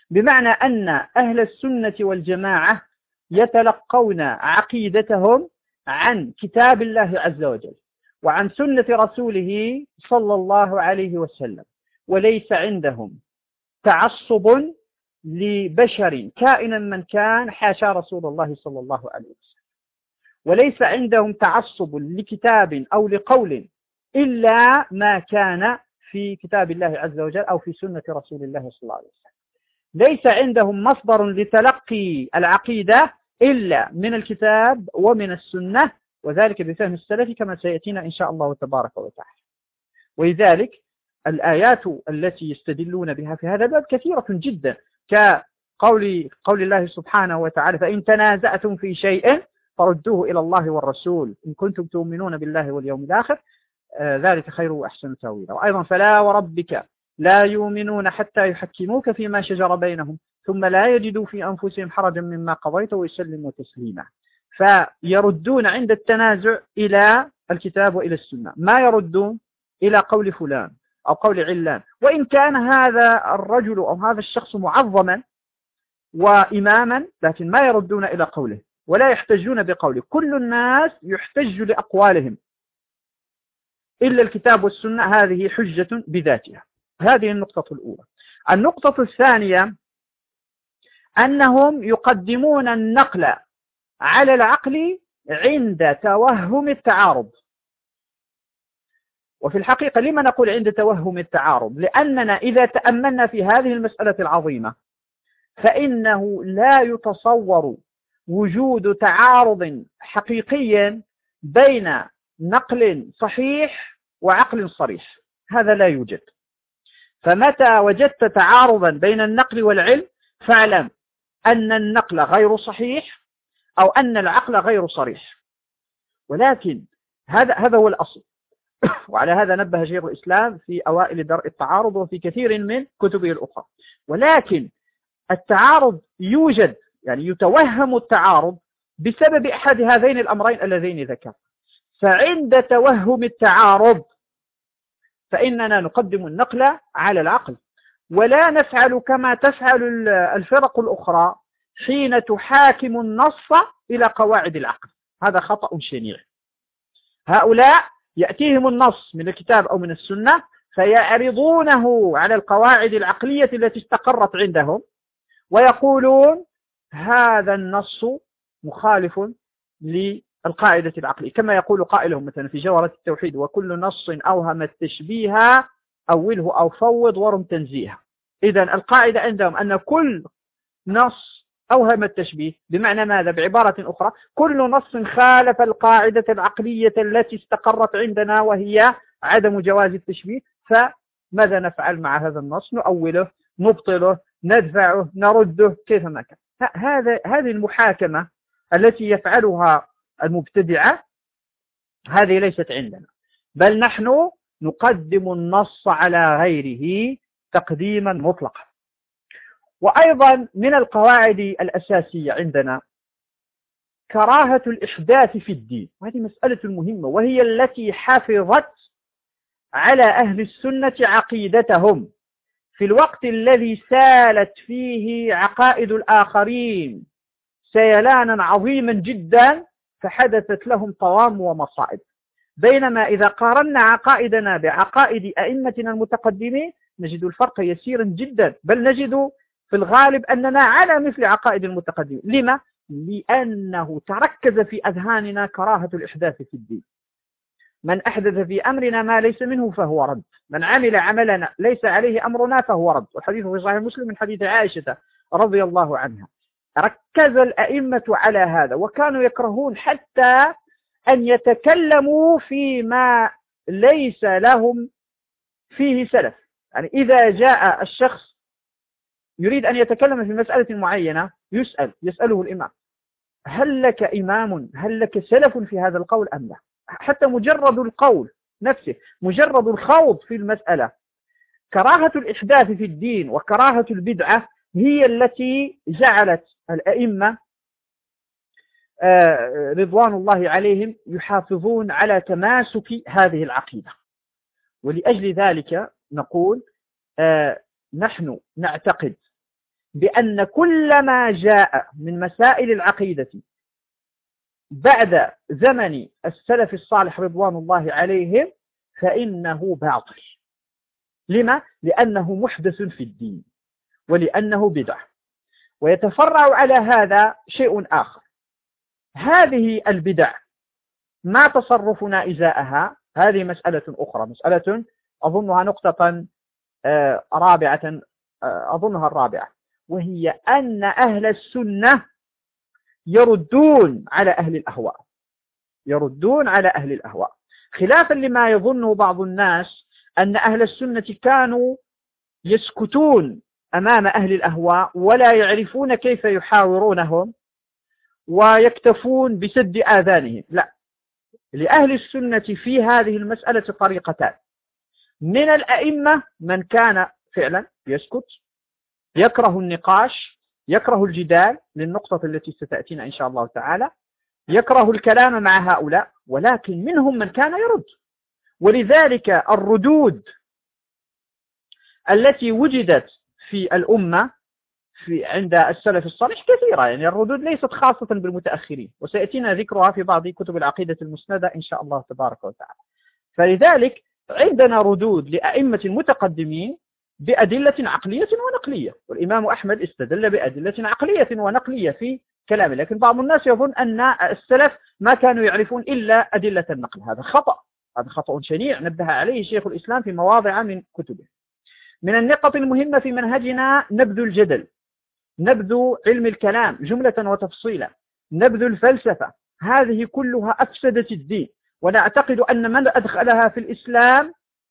بمعنى أن أهل السنة والجماعة يتلقون عقيدتهم عن كتاب الله عز وجل وعن سنة رسوله صلى الله عليه وسلم، وليس عندهم تعصب لبشر كائنا من كان حاشا رسول الله صلى الله عليه وسلم، وليس عندهم تعصب لكتاب أو لقول إلا ما كان في كتاب الله عز وجل أو في سنة رسول الله صلى الله عليه وسلم. ليس عندهم مصدر لتلقي العقيدة إلا من الكتاب ومن السنة، وذلك بفهم السلف كما سيأتينا إن شاء الله تبارك وتعالى. ولذلك الآيات التي يستدلون بها في هذا الباب كثيرة جدا، كقول قول الله سبحانه وتعالى: فإن تنازعتم في شيء فردوه إلى الله والرسول إن كنتم تؤمنون بالله واليوم الآخر آه ذلك خير وأحسن تأويلا. وأيضا: فلا وربك لا يؤمنون حتى يحكموك فيما شجر بينهم ثم لا يجدوا في أنفسهم حرجا مما قضيت ويسلموا تسليما. فيردون عند التنازع إلى الكتاب وإلى السنة، ما يردون إلى قول فلان أو قول علان، وإن كان هذا الرجل أو هذا الشخص معظما وإماما، لكن ما يردون إلى قوله ولا يحتجون بقوله. كل الناس يحتج لأقوالهم إلا الكتاب والسنة، هذه حجة بذاتها. هذه النقطة الأولى. النقطة الثانية أنهم يقدمون النقل على العقل عند توهم التعارض. وفي الحقيقة لما نقول عند توهم التعارض؟ لأننا إذا تأملنا في هذه المسألة العظيمة فإنه لا يتصور وجود تعارض حقيقي بين نقل صحيح وعقل صريح، هذا لا يوجد. فمتى وجدت تعارضا بين النقل والعلم فاعلم أن النقل غير صحيح أو أن العقل غير صريح. ولكن هذا هذا هو الأصل، وعلى هذا نبه شيخ الإسلام في أوائل درء التعارض وفي كثير من كتبه الأخرى. ولكن التعارض يوجد، يعني يتوهم التعارض بسبب أحد هذين الأمرين اللذين ذكر. فعند توهم التعارض فإننا نقدم النقل على العقل، ولا نفعل كما تفعل الفرق الأخرى حين تحاكم النص إلى قواعد العقل. هذا خطأ شنيع. هؤلاء يأتيهم النص من الكتاب أو من السنة فيعرضونه على القواعد العقلية التي استقرت عندهم ويقولون هذا النص مخالف للقاعدة العقلية، كما يقول قائلهم مثلا في جوهرة التوحيد: وكل نص أوهم التشبيه أوله أو فوض ورم تنزيها. إذن القاعدة عندهم أن كل نص أوهم التشبيه، بمعنى ماذا؟ بعبارة أخرى كل نص خالف القاعدة العقلية التي استقرت عندنا وهي عدم جواز التشبيه. فماذا نفعل مع هذا النص؟ نؤوله، نبطله، ندفعه، نرده كيفما كان. هذا هذه المحاكمة التي يفعلها المبتدعة هذه ليست عندنا، بل نحن نقدم النص على غيره تقديما مطلقا. وأيضا من القواعد الأساسية عندنا كراهة الإحداث في الدين، وهذه مسألة مهمة، وهي التي حافظت على أهل السنة عقيدتهم في الوقت الذي سالت فيه عقائد الآخرين سيلانا عظيما جدا، فحدثت لهم طوام ومصائب. بينما إذا قارنا عقائدنا بعقائد أئمتنا المتقدمين نجد الفرق يسيرا جدا، بل نجد في الغالب أننا على مثل عقائد المتقدمين. لما؟ لأنه تركز في أذهاننا كراهة الإحداث في الدين. من أحدث في أمرنا ما ليس منه فهو رد، من عمل عملنا ليس عليه أمرنا فهو رد. والحديث في صحيح مسلم من حديث عائشة رضي الله عنها. ركز الأئمة على هذا، وكانوا يكرهون حتى أن يتكلموا فيما ليس لهم فيه سلف. يعني إذا جاء الشخص يريد أن يتكلم في مسألة معينة يسأل يسأله الإمام: هل لك إمام؟ هل لك سلف في هذا القول أم لا؟ حتى مجرد القول نفسه، مجرد الخوض في المسألة. كراهة الإحداث في الدين وكراهة البدعة هي التي جعلت الأئمة رضوان الله عليهم يحافظون على تماسك هذه العقيدة. ولأجل ذلك نقول نحن نعتقد بأن كل ما جاء من مسائل العقيدة بعد زمن السلف الصالح رضوان الله عليهم فإنه باطل. لما؟ لأنه محدث في الدين ولأنه بدعة. ويتفرع على هذا شيء آخر، هذه البدع ما تصرفنا إزاءها؟ هذه مسألة أخرى، مسألة أظنها نقطة رابعة، أظنها الرابعة، وهي أن أهل السنة يردون على أهل الأهواء، يردون على أهل الأهواء، خلافا لما يظنه بعض الناس أن أهل السنة كانوا يسكتون أمام أهل الأهواء ولا يعرفون كيف يحاورونهم ويكتفون بسد آذانهم. لا، لأهل السنة في هذه المسألة طريقتان. من الأئمة من كان فعلا يسكت، يكره النقاش، يكره الجدال للنقطة التي ستأتينا إن شاء الله تعالى، يكره الكلام مع هؤلاء، ولكن منهم من كان يرد. ولذلك الردود التي وجدت في الأمة في عند السلف الصالح كثيرة، يعني الردود ليست خاصة بالمتأخرين، وسيأتينا ذكرها في بعض كتب العقيدة المسندة إن شاء الله تبارك وتعالى. فلذلك عندنا ردود لأئمة المتقدمين بأدلة عقلية ونقلية، والإمام أحمد استدل بأدلة عقلية ونقلية في كلامه، لكن بعض الناس يظن أن السلف ما كانوا يعرفون إلا أدلة النقل. هذا خطأ، هذا خطأ شنيع نبه عليه شيخ الإسلام في مواضع من كتبه. من النقط المهمة في منهجنا نبذ الجدل، نبذ علم الكلام جملة وتفصيلا، نبذ الفلسفة، هذه كلها أفسدت الدين، ونعتقد أن من أدخلها في الإسلام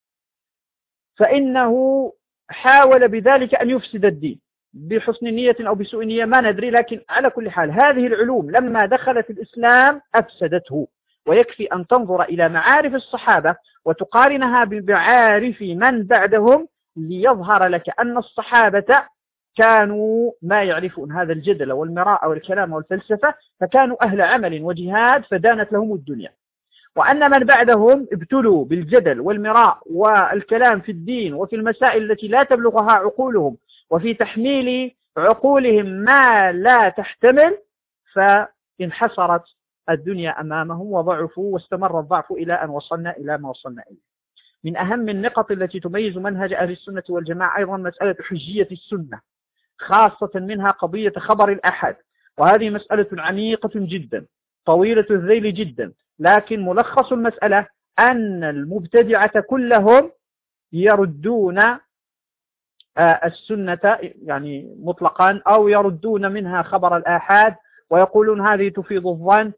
فإنه حاول بذلك أن يفسد الدين بحسن نية أو بسوء نية ما ندري، لكن على كل حال هذه العلوم لما دخلت الإسلام أفسدته. ويكفي أن تنظر إلى معارف الصحابة وتقارنها بمعارف من بعدهم ليظهر لك أن الصحابة كانوا ما يعرفون هذا الجدل والمراء والكلام والفلسفة، فكانوا أهل عمل وجهاد فدانت لهم الدنيا. وأن من بعدهم ابتلوا بالجدل والمراء والكلام في الدين وفي المسائل التي لا تبلغها عقولهم، وفي تحميل عقولهم ما لا تحتمل، فانحصرت الدنيا أمامهم وضعفوا، واستمر الضعف إلى أن وصلنا إلى ما وصلنا إليه. من أهم النقط التي تميز منهج أهل السنة والجماعة أيضا مسألة حجية السنة، خاصة منها قضية خبر الأحد، وهذه مسألة عميقة جدا طويلة الذيل جدا، لكن ملخص المسألة أن المبتدعة كلهم يردون السنة يعني مطلقا، أو يردون منها خبر الآحاد ويقولون هذه تفيد الظن،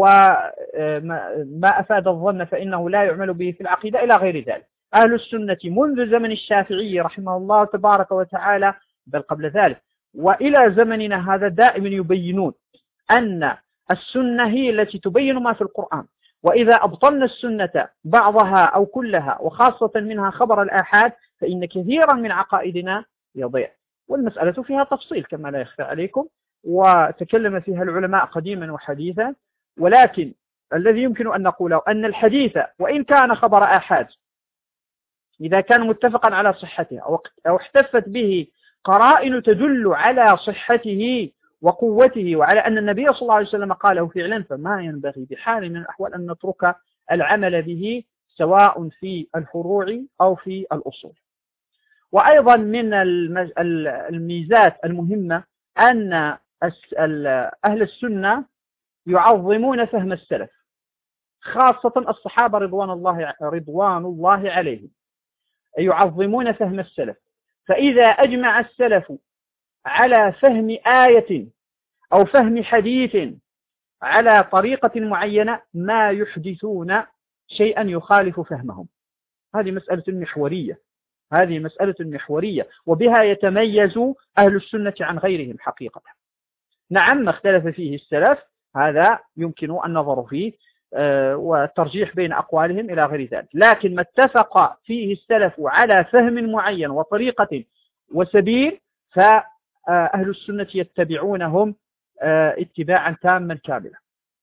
وما أفاد الظن فإنه لا يعمل به في العقيدة إلى غير ذلك. أهل السنة منذ زمن الشافعي رحمه الله تبارك وتعالى، بل قبل ذلك وإلى زمننا هذا، دائما يبينون أن السنة هي التي تبين ما في القرآن، وإذا أبطلنا السنة بعضها أو كلها وخاصة منها خبر الآحاد فإن كثيرا من عقائدنا يضيع. والمسألة فيها تفصيل كما لا يخفى عليكم، وتكلم فيها العلماء قديما وحديثا، ولكن الذي يمكن أن نقوله أن الحديث وإن كان خبر آحاد إذا كان متفقا على صحته أو احتفت به قرائن تدل على صحته وقوته وعلى أن النبي صلى الله عليه وسلم قاله فعلا، فما ينبغي بحال من الأحوال أن نترك العمل به سواء في الفروع أو في الأصول. وأيضا من الميزات المهمة أن أهل السنة يعظمون فهم السلف، خاصة الصحابة رضوان الله رضوان الله عليهم، يعظمون فهم السلف. فإذا أجمع السلف على فهم آية أو فهم حديث على طريقة معينة ما يحدثون شيئا يخالف فهمهم. هذه مسألة محورية، هذه مسألة محورية، وبها يتميز أهل السنة عن غيرهم حقيقة. نعم ما اختلف فيه السلف هذا يمكن النظر فيه والترجيح بين أقوالهم إلى غير ذلك، لكن ما اتفق فيه السلف على فهم معين وطريقة وسبيل فأهل السنة يتبعونهم اتباعا تاما كاملا.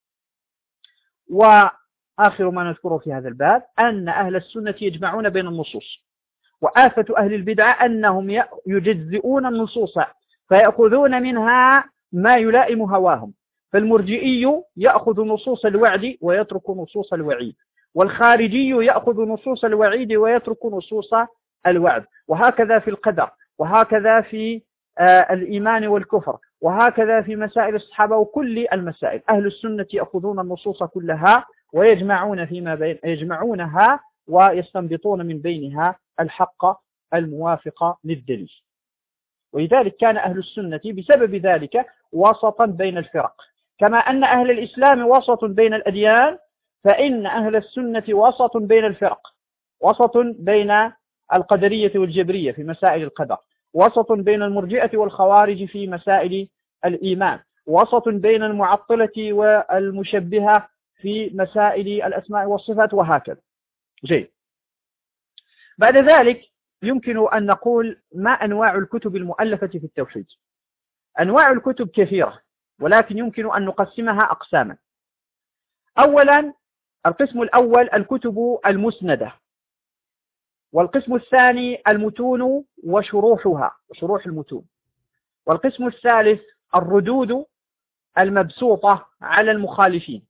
وآخر ما نذكره في هذا الباب أن أهل السنة يجمعون بين النصوص، وآفة أهل البدعة أنهم يجزئون النصوص فيأخذون منها ما يلائم هواهم. فالمرجئي يأخذ نصوص الوعد ويترك نصوص الوعيد، والخارجي يأخذ نصوص الوعيد ويترك نصوص الوعد، وهكذا في القدر، وهكذا في آه الإيمان والكفر، وهكذا في مسائل الصحابة وكل المسائل. أهل السنة يأخذون النصوص كلها ويجمعون فيما بين يجمعونها ويستنبطون من بينها الحق الموافق للدليل. ولذلك كان أهل السنة بسبب ذلك وسطا بين الفرق، كما أن أهل الإسلام وسط بين الأديان، فإن أهل السنة وسط بين الفرق، وسط بين القدرية والجبرية في مسائل القدر، وسط بين المرجئة والخوارج في مسائل الإيمان، وسط بين المعطلة والمشبهة في مسائل الأسماء والصفات، وهكذا. جيد. بعد ذلك يمكن أن نقول ما أنواع الكتب المؤلفة في التوحيد. أنواع الكتب كثيرة، ولكن يمكن أن نقسمها أقساما. أولا القسم الأول الكتب المسندة، والقسم الثاني المتون وشروحها وشروح المتون، والقسم الثالث الردود المبسوطة على المخالفين،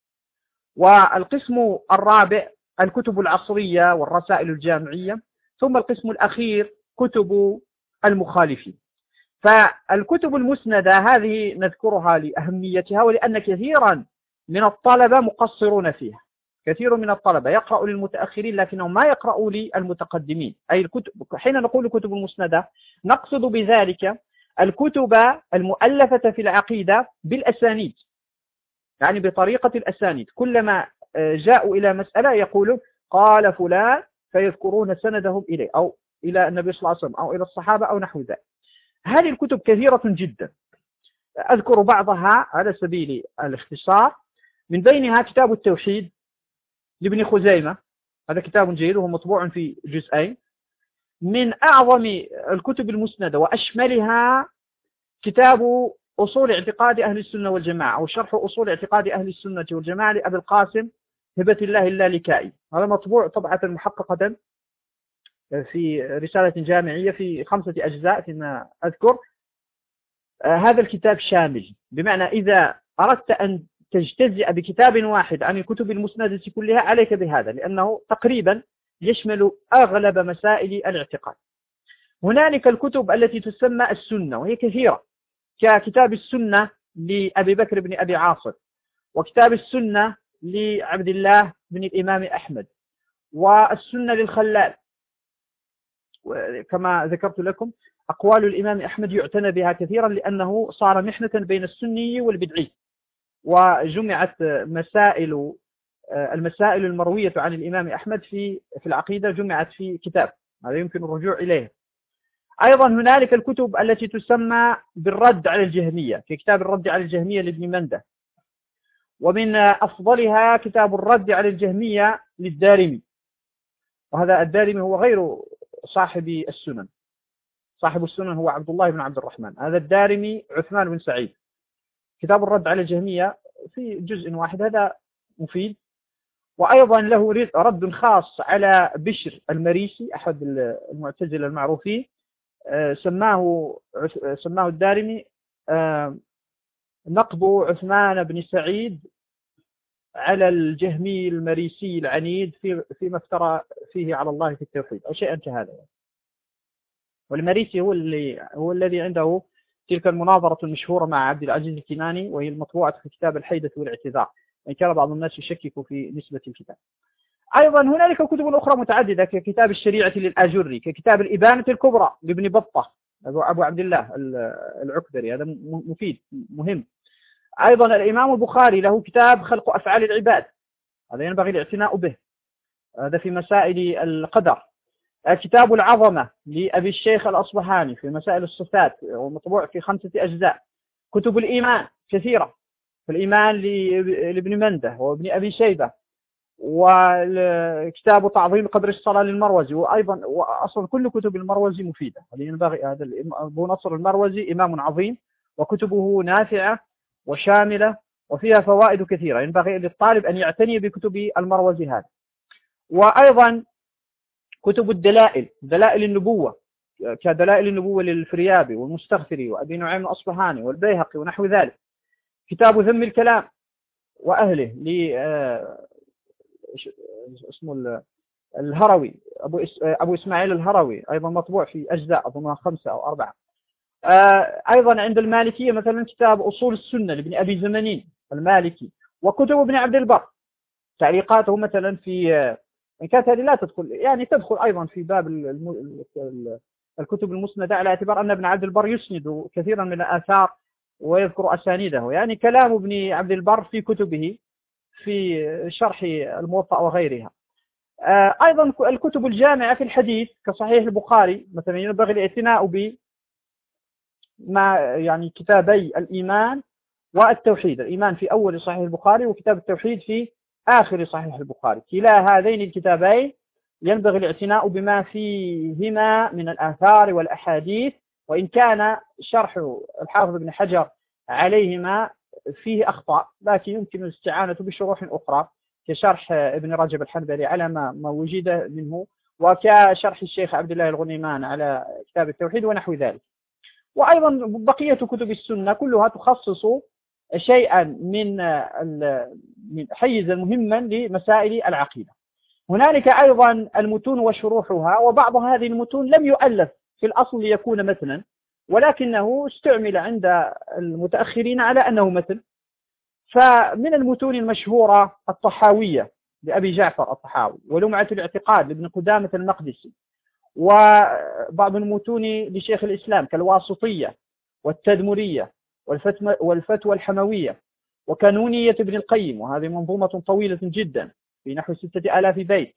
والقسم الرابع الكتب العصرية والرسائل الجامعية، ثم القسم الأخير كتب المخالفين. فالكتب المسندة هذه نذكرها لأهميتها ولأن كثيرا من الطلبة مقصرون فيها. كثير من الطلبة يقرأ للمتأخرين لكنهم ما يقرأوا للمتقدمين. أي الكتب، حين نقول كتب المسندة نقصد بذلك الكتب المؤلفة في العقيدة بالأسانيد، يعني بطريقة الأسانيد. كلما جاءوا إلى مسألة يقولون قال فلان فيذكرون سندهم إليه أو إلى النبي صلى الله عليه وسلم أو إلى الصحابة أو نحو ذلك. هذه الكتب كثيرة جدا، أذكر بعضها على سبيل الاختصار. من بينها كتاب التوحيد لابن خزيمة، هذا كتاب جيد وهو مطبوع في جزئين. من أعظم الكتب المسندة وأشملها كتاب أصول اعتقاد أهل السنة والجماعة أو شرح أصول اعتقاد أهل السنة والجماعة لأبي القاسم هبة الله اللالكائي. هذا مطبوع طبعة محققة في رسالة جامعية في خمسة أجزاء فيما أذكر. آه هذا الكتاب شامل، بمعنى إذا أردت أن تجتزئ بكتاب واحد عن الكتب المسندة كلها عليك بهذا، لأنه تقريبا يشمل أغلب مسائل الاعتقاد. هنالك الكتب التي تسمى السنة وهي كثيرة، ككتاب السنة لأبي بكر بن أبي عاصم، وكتاب السنة لعبد الله بن الإمام أحمد، والسنة للخلال. كما ذكرت لكم أقوال الإمام أحمد يعتنى بها كثيرا لأنه صار محنة بين السني والبدعي، وجمعت مسائل المسائل المروية عن الإمام أحمد في في العقيدة جمعت في كتاب، هذا يمكن الرجوع إليه. أيضا هنالك الكتب التي تسمى بالرد على الجهمية، في كتاب الرد على الجهمية لابن منده، ومن أفضلها كتاب الرد على الجهمية للدارمي، وهذا الدارمي هو غير صاحب السنن، صاحب السنن هو عبد الله بن عبد الرحمن، هذا الدارمي عثمان بن سعيد. كتاب الرد على الجهمية في جزء واحد، هذا مفيد. وأيضا له رد خاص على بشر المريسي أحد المعتزلة المعروفين، سماه سماه الدارمي نقض عثمان بن سعيد على الجهمي المريسي العنيد في فيما افترى فيه على الله في التوحيد أو شيئا كهذا. والمريسي هو اللي هو الذي عنده تلك المناظرة المشهورة مع عبد العزيز الكناني، وهي المطبوعة في كتاب الحيدة والاعتذار، وإن كان بعض الناس يشكك في نسبة الكتاب. أيضا هنالك كتب أخرى متعددة ككتاب الشريعة للآجري، ككتاب الإبانة الكبرى لابن بطة أبو عبد الله العكبري، هذا مفيد مهم. أيضا الإمام البخاري له كتاب خلق أفعال العباد، هذا ينبغي الاعتناء به، هذا في مسائل القدر. كتاب العظمة لأبي الشيخ الأصبهاني في مسائل الصفات ومطبوع في خمسة أجزاء. كتب الإيمان كثيرة، الإيمان لابن منده وابن أبي شيبة، وكتاب تعظيم قدر الصلاة للمروزي، وأيضا وأصلا كل كتب المروزي مفيدة. ينبغي هذا أبو نصر المروزي إمام عظيم، وكتبه نافعة وشاملة وفيها فوائد كثيرة، ينبغي للطالب أن يعتني بكتب المروزي هذا. وأيضا كتب الدلائل، دلائل النبوة كدلائل النبوة للفريابي والمستغفري وأبي نعيم الأصبهاني والبيهقي ونحو ذلك. كتاب ذم الكلام وأهله ل اسمه الهروي أبو أبو إسماعيل الهروي، أيضا مطبوع في أجزاء أظنها خمسة أو أربعة. أيضا عند المالكية مثلا كتاب أصول السنة لابن أبي زمنين المالكي، وكتب ابن عبد البر تعليقاته مثلا في، إن كانت هذه لا تدخل يعني تدخل أيضا في باب الكتب المسندة، على اعتبار أن ابن عبد البر يسند كثيرا من الآثار ويذكر أسانيده. يعني كلام ابن عبد البر في كتبه في شرح الموطأ وغيرها. أيضا الكتب الجامعة في الحديث كصحيح البخاري مثلا ينبغي الاعتناء ب ما يعني كتابي الإيمان والتوحيد، الإيمان في أول صحيح البخاري وكتاب التوحيد في آخر صحيح البخاري. كلا هذين الكتابين ينبغي الاعتناء بما فيهما من الآثار والأحاديث، وإن كان شرح الحافظ ابن حجر عليهما فيه أخطاء، لكن يمكن الاستعانة بشروح أخرى كشرح ابن رجب الحنبلي على ما ما وجد منه، وكشرح الشيخ عبد الله الغنيمان على كتاب التوحيد ونحو ذلك. وأيضا بقية كتب السنة كلها تخصص شيئا من من حيزا مهما لمسائل العقيدة. هنالك أيضا المتون وشروحها، وبعض هذه المتون لم يؤلف في الأصل ليكون متنا، ولكنه استعمل عند المتأخرين على أنه متن. فمن المتون المشهورة الطحاوية لأبي جعفر الطحاوي، ولمعة الاعتقاد لابن قدامة المقدسي، وبعض المتون لشيخ الإسلام كالواسطية والتدمرية والفتوى الحموية وكانونية ابن القيم، وهذه منظومة طويلة جدا في نحو ستة آلاف بيت،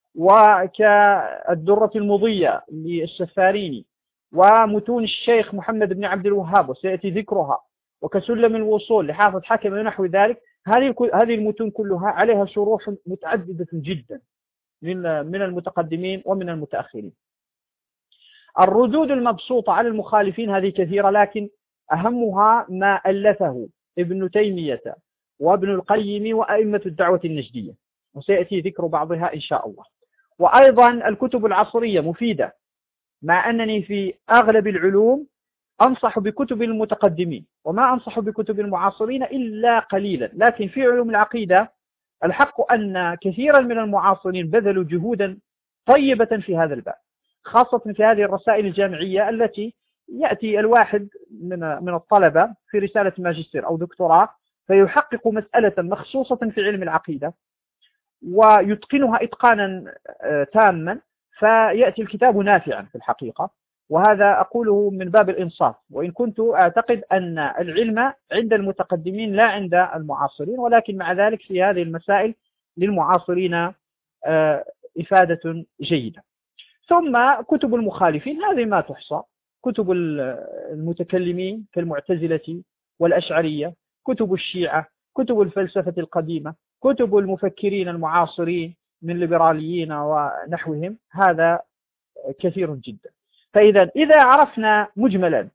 وكالدرة المضية للشفاريني، ومتون الشيخ محمد بن عبد الوهاب وسيأتي ذكرها، وكسلم الوصول لحافظ حكم ونحو ذلك. هذه هذه المتون كلها عليها شروح متعددة جدا من المتقدمين ومن المتأخرين. الردود المبسوطة على المخالفين هذه كثيرة، لكن أهمها ما ألفه ابن تيمية وابن القيم وأئمة الدعوة النجدية، وسيأتي ذكر بعضها إن شاء الله. وأيضا الكتب العصرية مفيدة، مع أنني في أغلب العلوم أنصح بكتب المتقدمين وما أنصح بكتب المعاصرين إلا قليلا، لكن في علوم العقيدة الحق أن كثيرا من المعاصرين بذلوا جهودا طيبة في هذا الباب، خاصة في هذه الرسائل الجامعية التي يأتي الواحد من من الطلبة في رسالة ماجستير أو دكتوراه فيحقق مسألة مخصوصة في علم العقيدة ويتقنها إتقانا تاما، فيأتي الكتاب نافعا في الحقيقة. وهذا أقوله من باب الإنصاف، وإن كنت أعتقد أن العلم عند المتقدمين لا عند المعاصرين، ولكن مع ذلك في هذه المسائل للمعاصرين إفادة جيدة. ثم كتب المخالفين هذه ما تحصى، كتب المتكلمين كالمعتزلة والأشعرية، كتب الشيعة، كتب الفلسفة القديمة، كتب المفكرين المعاصرين من الليبراليين ونحوهم، هذا كثير جدا. فإذا إذا عرفنا مجملا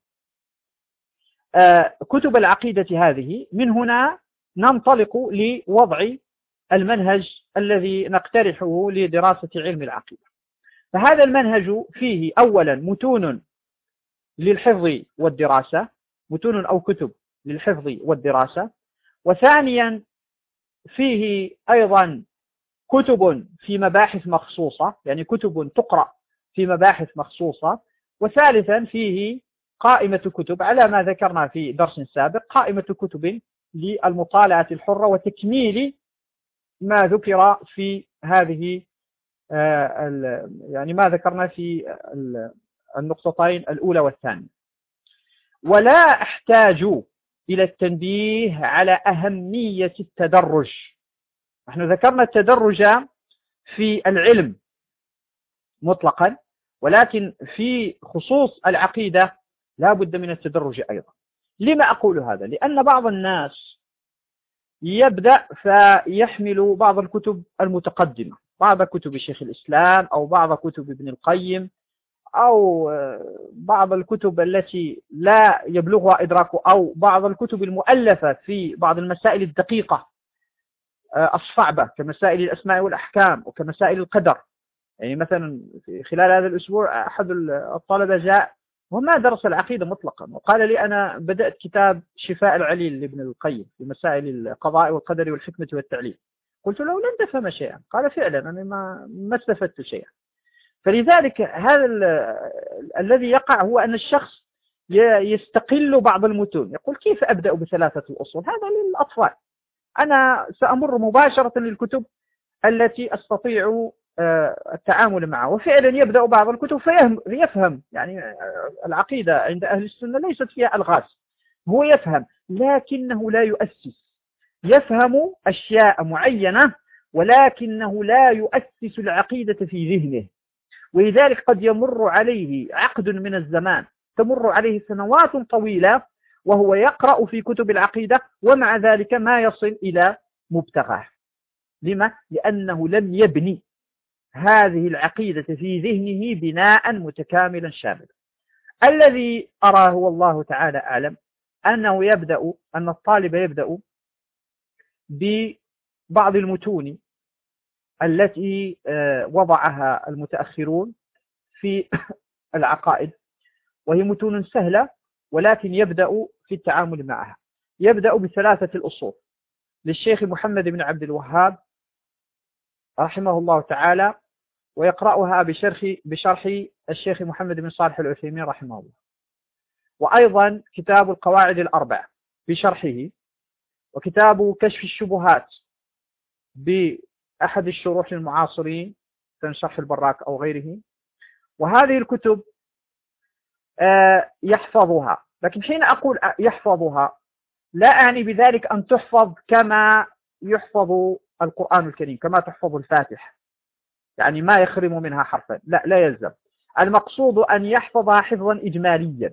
كتب العقيدة هذه، من هنا ننطلق لوضع المنهج الذي نقترحه لدراسة علم العقيدة. فهذا المنهج فيه أولا متون للحفظ والدراسة، متون أو كتب للحفظ والدراسة، وثانيا فيه أيضا كتب في مباحث مخصوصة، يعني كتب تقرأ في مباحث مخصوصة، وثالثا فيه قائمة كتب على ما ذكرنا في درس سابق، قائمة كتب للمطالعة الحرة وتكميل ما ذكر في هذه يعني ما ذكرنا في النقطتين الأولى والثانية. ولا أحتاج إلى التنبيه على أهمية التدرج. نحن ذكرنا التدرج في العلم مطلقا، ولكن في خصوص العقيدة لا بد من التدرج أيضا. لما أقول هذا؟ لأن بعض الناس يبدأ فيحمل بعض الكتب المتقدمة، بعض كتب شيخ الإسلام أو بعض كتب ابن القيم أو بعض الكتب التي لا يبلغها إدراكه، أو بعض الكتب المؤلفة في بعض المسائل الدقيقة الصعبة كمسائل الأسماء والأحكام وكمسائل القدر، يعني مثلا في خلال هذا الأسبوع أحد الطلبة جاء وما درس العقيدة مطلقا، وقال لي أنا بدأت كتاب شفاء العليل لابن القيم في مسائل القضاء والقدر والحكمة والتعليل. قلت له لن تفهم شيئا. قال فعلا أنا ما ما استفدت شيئا. فلذلك هذا الذي يقع هو أن الشخص يستقل بعض المتون، يقول كيف أبدأ بثلاثة الأصول؟ هذا للأطفال، أنا سأمر مباشرة للكتب التي أستطيع التعامل معه. وفعلا يبدأ بعض الكتب فيفهم، يعني العقيدة عند أهل السنة ليست فيها ألغاز، هو يفهم لكنه لا يؤسس، يفهم أشياء معينة ولكنه لا يؤسس العقيدة في ذهنه. ولذلك قد يمر عليه عقد من الزمان، تمر عليه سنوات طويلة وهو يقرأ في كتب العقيدة ومع ذلك ما يصل إلى مبتغاه. لما؟ لأنه لم يبني هذه العقيدة في ذهنه بناء متكاملا شاملا. الذي أراه والله تعالى أعلم أنه يبدأ أن الطالب يبدأ ببعض المتون التي وضعها المتأخرون في العقائد، وهي متون سهلة ولكن يبدأ في التعامل معها. يبدأ بثلاثة الأصول للشيخ محمد بن عبد الوهاب رحمه الله تعالى، ويقرأها بشرح, بشرح الشيخ محمد بن صالح العثيمين رحمه الله، وأيضا كتاب القواعد الأربع بشرحه، وكتاب كشف الشبهات بأحد الشروح المعاصرين كان شرح البراك أو غيره. وهذه الكتب يحفظها، لكن حين أقول يحفظها لا أعني بذلك أن تحفظ كما يحفظ القرآن الكريم، كما تحفظ الفاتحة، يعني ما يخرم منها حرفا، لا لا يلزم. المقصود أن يحفظها حفظا إجماليا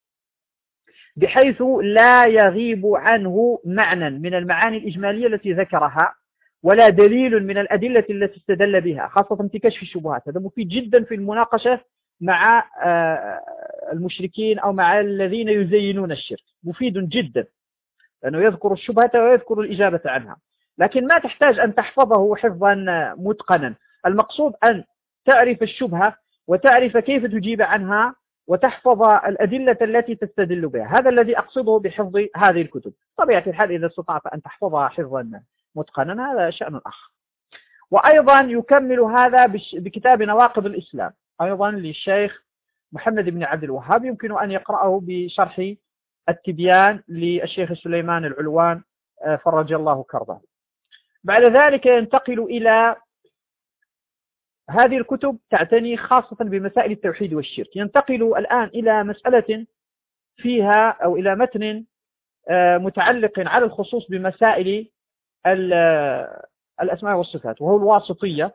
بحيث لا يغيب عنه معنى من المعاني الإجمالية التي ذكرها ولا دليل من الأدلة التي استدل بها، خاصة في كشف الشبهات. هذا مفيد جدا في المناقشة مع المشركين أو مع الذين يزينون الشرك، مفيد جدا لأنه يذكر الشبهة ويذكر الإجابة عنها، لكن ما تحتاج أن تحفظه حفظا متقنا. المقصود أن تعرف الشبهة وتعرف كيف تجيب عنها وتحفظ الأدلة التي تستدل بها. هذا الذي أقصده بحفظ هذه الكتب. طبيعة الحال إذا استطعت أن تحفظها حفظا متقنا هذا شأن آخر. وأيضا يكمل هذا بكتاب نواقض الإسلام أيضا للشيخ محمد بن عبد الوهاب، يمكن أن يقرأه بشرح التبيان للشيخ سليمان العلوان فرج الله كربه. بعد ذلك ينتقل إلى هذه الكتب تعتني خاصة بمسائل التوحيد والشرك. ينتقل الآن إلى مسألة فيها أو إلى متن متعلق على الخصوص بمسائل الأسماء والصفات، وهو الواسطية.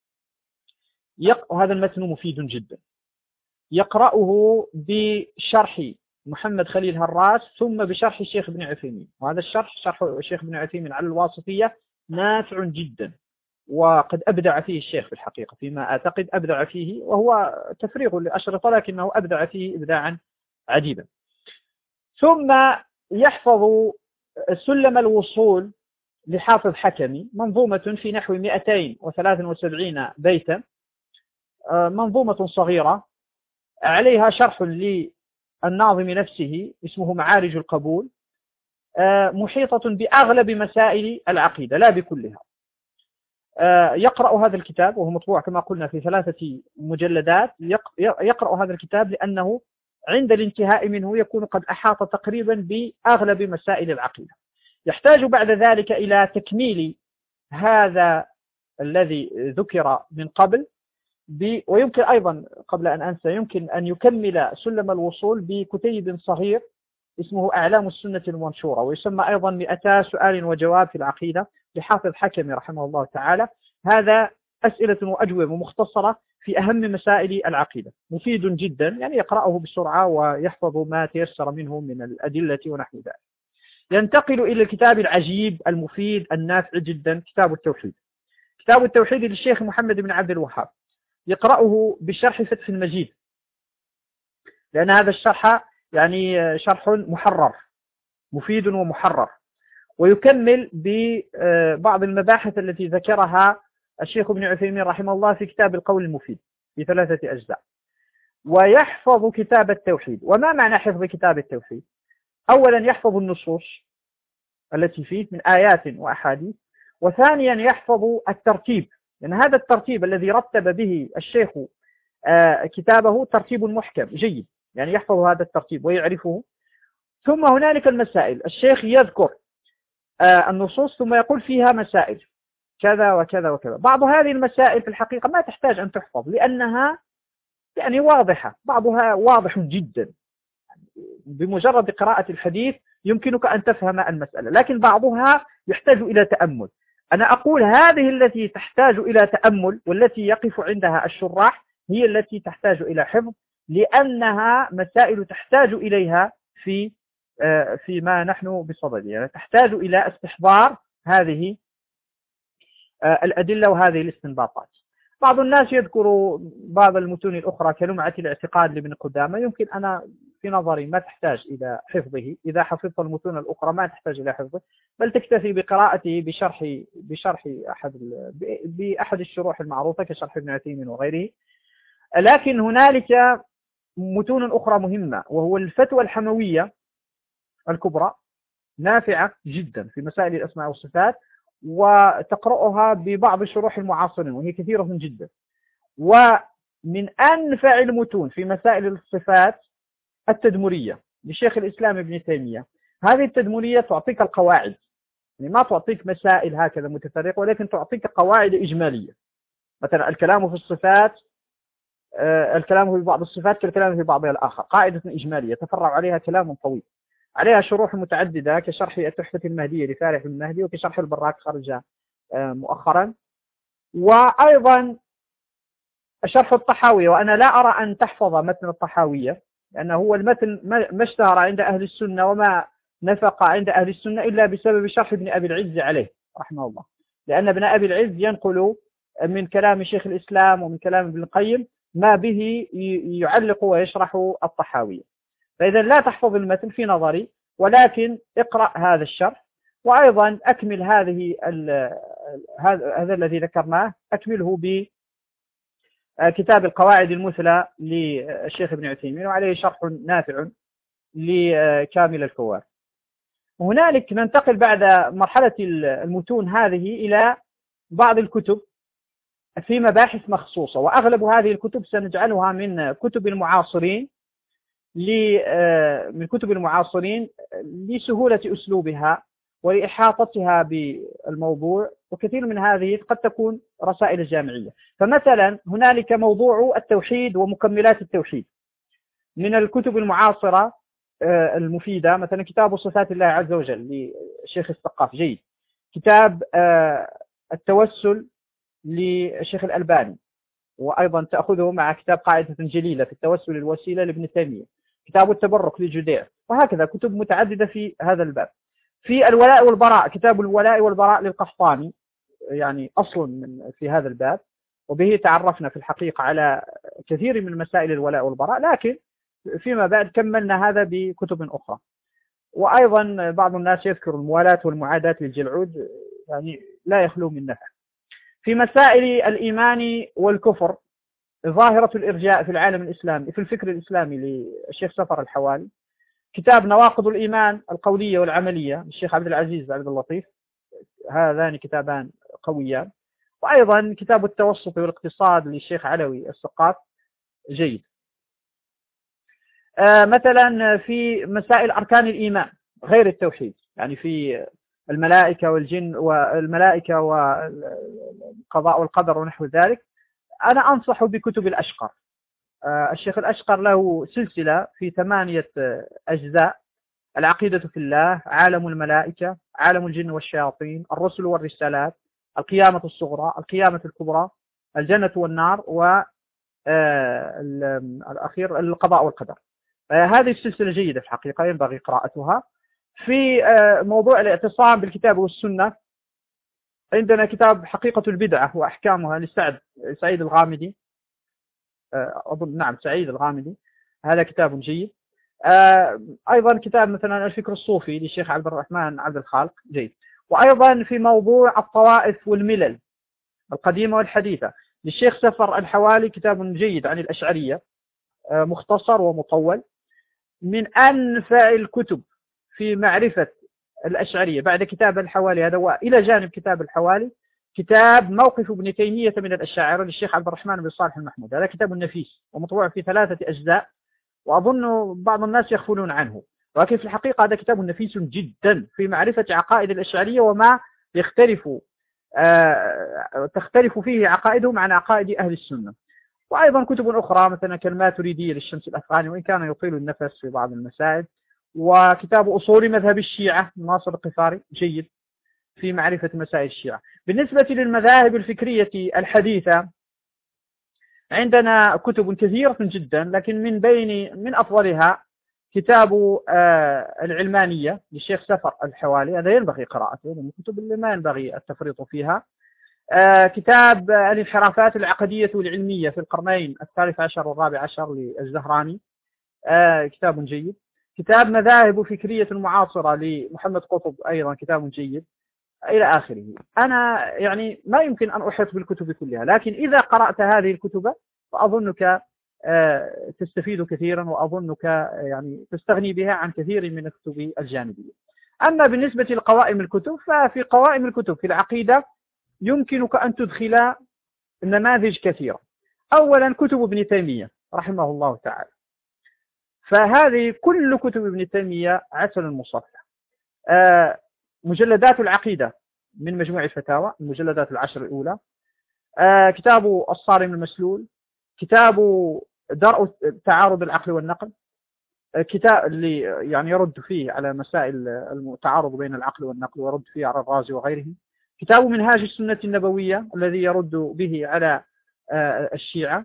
وهذا المتن مفيد جدا، يقرأه بشرح محمد خليل هراس ثم بشرح الشيخ ابن عثيمين. وهذا الشرح شرح الشيخ ابن عثيمين على الواسطية نافع جدا، وقد أبدع فيه الشيخ في الحقيقة، فيما أعتقد أبدع فيه، وهو تفريغ لأشرطة لكنه أبدع فيه إبداعا عجيبا. ثم يحفظ سلم الوصول لحافظ حكمي، منظومة في نحو مئتين وثلاث وسبعين بيتا، منظومة صغيرة عليها شرح للناظم نفسه اسمه معارج القبول، محيطة بأغلب مسائل العقيدة لا بكلها. يقرأ هذا الكتاب وهو مطبوع كما قلنا في ثلاثة مجلدات، يقرأ هذا الكتاب لأنه عند الانتهاء منه يكون قد أحاط تقريبا بأغلب مسائل العقيدة. يحتاج بعد ذلك إلى تكميل هذا الذي ذكر من قبل، ويمكن أيضا قبل أن أنسى يمكن أن يكمل سلم الوصول بكتيب صغير اسمه أعلام السنة المنشورة، ويسمى أيضا مئتا سؤال وجواب في العقيدة لحافظ حكمي رحمه الله تعالى. هذا أسئلة وأجوبة مختصرة في أهم مسائل العقيدة، مفيد جدا، يعني يقرأه بسرعة ويحفظ ما تيسر منه من الأدلة ونحو ذلك. ينتقل إلى الكتاب العجيب المفيد النافع جدا، كتاب التوحيد. كتاب التوحيد للشيخ محمد بن عبد الوهاب، يقرأه بشرح فتح المجيد، لأن هذا الشرح يعني شرح محرر مفيد ومحرر، ويكمل ببعض المباحث التي ذكرها الشيخ ابن عثيمين رحمه الله في كتاب القول المفيد في ثلاثة أجزاء، ويحفظ كتاب التوحيد. وما معنى حفظ كتاب التوحيد؟ أولا يحفظ النصوص التي فيه من آيات وأحاديث، وثانيا يحفظ الترتيب، لأن هذا الترتيب الذي رتب به الشيخ كتابه ترتيب محكم جيد، يعني يحفظ هذا الترتيب ويعرفه. ثم هنالك المسائل، الشيخ يذكر النصوص ثم يقول فيها مسائل كذا وكذا وكذا. بعض هذه المسائل في الحقيقة ما تحتاج أن تحفظ لأنها يعني واضحة، بعضها واضح جدا، بمجرد قراءة الحديث يمكنك أن تفهم المسألة، لكن بعضها يحتاج إلى تأمل. أنا أقول هذه التي تحتاج إلى تأمل والتي يقف عندها الشراح هي التي تحتاج إلى حفظ، لأنها مسائل تحتاج إليها في فيما نحن بصدده، يعني تحتاج إلى استحضار هذه الأدلة وهذه الاستنباطات. بعض الناس يذكر بعض المتون الأخرى كلمعة الاعتقاد لابن قدامة، يمكن أنا في نظري ما تحتاج إلى حفظه، إذا حفظت المتون الأخرى ما تحتاج إلى حفظه، بل تكتفي بقراءته بشرح بشرح أحد بأحد الشروح المعروفة كشرح ابن عثيمين وغيره. لكن هنالك متون أخرى مهمة، وهو الفتوى الحموية الكبرى، نافعة جدا في مسائل الأسماء والصفات، وتقرأها ببعض شروح المعاصرين وهي كثيرة جدا. ومن أنفع المتون في مسائل الصفات التدمرية لشيخ الإسلام ابن تيمية. هذه التدمرية تعطيك القواعد، يعني ما تعطيك مسائل هكذا متفرقة، ولكن تعطيك قواعد إجمالية. مثلا الكلام في الصفات، الكلام في بعض الصفات كالكلام في بعضها الآخر، قاعدة إجمالية تفرع عليها كلام طويل، عليها شروح متعددة كشرح التحفة المهدية لفارح المهدي، وكشرح البراك خرج مؤخرا، وأيضا شرح الطحاوية. وأنا لا أرى أن تحفظ متن الطحاوية، لأنه هو المتن ما اشتهر عند أهل السنة وما نفق عند أهل السنة إلا بسبب شرح ابن أبي العز عليه رحمه الله، لأن ابن أبي العز ينقل من كلام شيخ الإسلام ومن كلام ابن القيم ما به يعلق ويشرح الطحاوية. فإذا لا تحفظ المتن في نظري، ولكن اقرأ هذا الشرح، وأيضا أكمل هذه هذا الذي ذكرناه أكمله بكتاب القواعد المثلى للشيخ ابن عثيمين، وعليه شرح نافع لكامل الفوائد. هنالك ننتقل بعد مرحلة المتون هذه إلى بعض الكتب في مباحث مخصوصة، وأغلب هذه الكتب سنجعلها من كتب المعاصرين من كتب المعاصرين لسهولة أسلوبها ولإحاطتها بالموضوع، وكثير من هذه قد تكون رسائل جامعية. فمثلا هنالك موضوع التوحيد ومكملات التوحيد من الكتب المعاصرة المفيدة، مثلا كتاب صفات الله عز وجل للشيخ الثقاف جيد، كتاب التوسل للشيخ الألباني، وأيضا تأخذه مع كتاب قاعدة جليلة في التوسل الوسيلة لابن تيمية، كتاب التبرك لجديع، وهكذا كتب متعددة في هذا الباب. في الولاء والبراء كتاب الولاء والبراء للقحطاني، يعني أصل من في هذا الباب، وبه تعرفنا في الحقيقة على كثير من مسائل الولاء والبراء، لكن فيما بعد كملنا هذا بكتب أخرى. وأيضا بعض الناس يذكر الموالاة والمعاداة للجلعود، يعني لا يخلو من نفع. في مسائل الإيمان والكفر ظاهرة الإرجاء في العالم الإسلامي في الفكر الإسلامي للشيخ سفر الحوالي، كتاب نواقض الإيمان القولية والعملية للشيخ عبد العزيز عبد اللطيف، هذان كتابان قويان. وأيضا كتاب التوسط والاقتصاد للشيخ علوي السقاف جيد. آه مثلا في مسائل أركان الإيمان غير التوحيد، يعني في الملائكة والجن والملائكة والقضاء والقدر ونحو ذلك، أنا أنصح بكتب الأشقر. آه الشيخ الأشقر له سلسلة في ثمانية أجزاء: العقيدة في الله، عالم الملائكة، عالم الجن والشياطين، الرسل والرسالات، القيامة الصغرى، القيامة الكبرى، الجنة والنار، والأخير القضاء والقدر. آه هذه السلسلة جيدة في الحقيقة، ينبغي قراءتها. في آه موضوع الاعتصام بالكتاب والسنة عندنا كتاب حقيقة البدعة وأحكامها لسعد سعيد الغامدي، آه أظن نعم سعيد الغامدي، هذا كتاب جيد. آه أيضا كتاب مثلا الفكر الصوفي للشيخ عبد الرحمن عبد الخالق جيد. وأيضا في موضوع الطوائف والملل القديمة والحديثة. للشيخ سفر الحوالي كتاب جيد عن الأشعرية، مختصر ومطول، من أنفع الكتب في معرفة الأشعرية بعد كتاب الحوالي هذا، وإلى جانب كتاب الحوالي كتاب موقف ابن تيمية من الأشاعرة للشيخ عبد الرحمن بن صالح المحمود. هذا كتاب نفيس ومطبوع في ثلاثة أجزاء، وأظن بعض الناس يغفلون عنه، ولكن في الحقيقة هذا كتاب نفيس جدا في معرفة عقائد الأشعرية وما يختلف آه تختلف فيه عقائدهم عن عقائد أهل السنة. وأيضا كتب أخرى مثلا كالماتريدية للشمس الأفغاني، وإن كان يطيل النفس في بعض المسائل، وكتاب أصول مذهب الشيعة ناصر القفاري جيد في معرفة مسائل الشيعة. بالنسبة للمذاهب الفكرية الحديثة عندنا كتب كثيرة جدا، لكن من بين من أفضلها كتاب العلمانية للشيخ سفر الحوالي، هذا ينبغي قراءته من الكتب اللي ما ينبغي التفريط فيها. كتاب الانحرافات العقدية والعلمية في القرنين الثالث عشر والرابع عشر للزهراني، كتاب جيد. كتاب مذاهب فكرية معاصرة لمحمد قطب أيضا كتاب جيد، إلى آخره. أنا يعني ما يمكن أن أحيط بالكتب كلها، لكن إذا قرأت هذه الكتب فأظنك تستفيد كثيرا، وأظنك يعني تستغني بها عن كثير من الكتب الجانبية. أما بالنسبة لقوائم الكتب، ففي قوائم الكتب في العقيدة يمكنك أن تدخل نماذج كثيرة. أولا كتب ابن تيمية رحمه الله تعالى، فهذه كل كتب ابن تيمية عسل مصفى. مجلدات العقيدة من مجموع الفتاوى، المجلدات العشر الأولى، كتاب الصارم المسلول، كتاب درء تعارض العقل والنقل، كتاب اللي يعني يرد فيه على مسائل التعارض بين العقل والنقل ويرد فيه على الرازي وغيره، كتاب منهاج السنة النبوية الذي يرد به على الشيعة،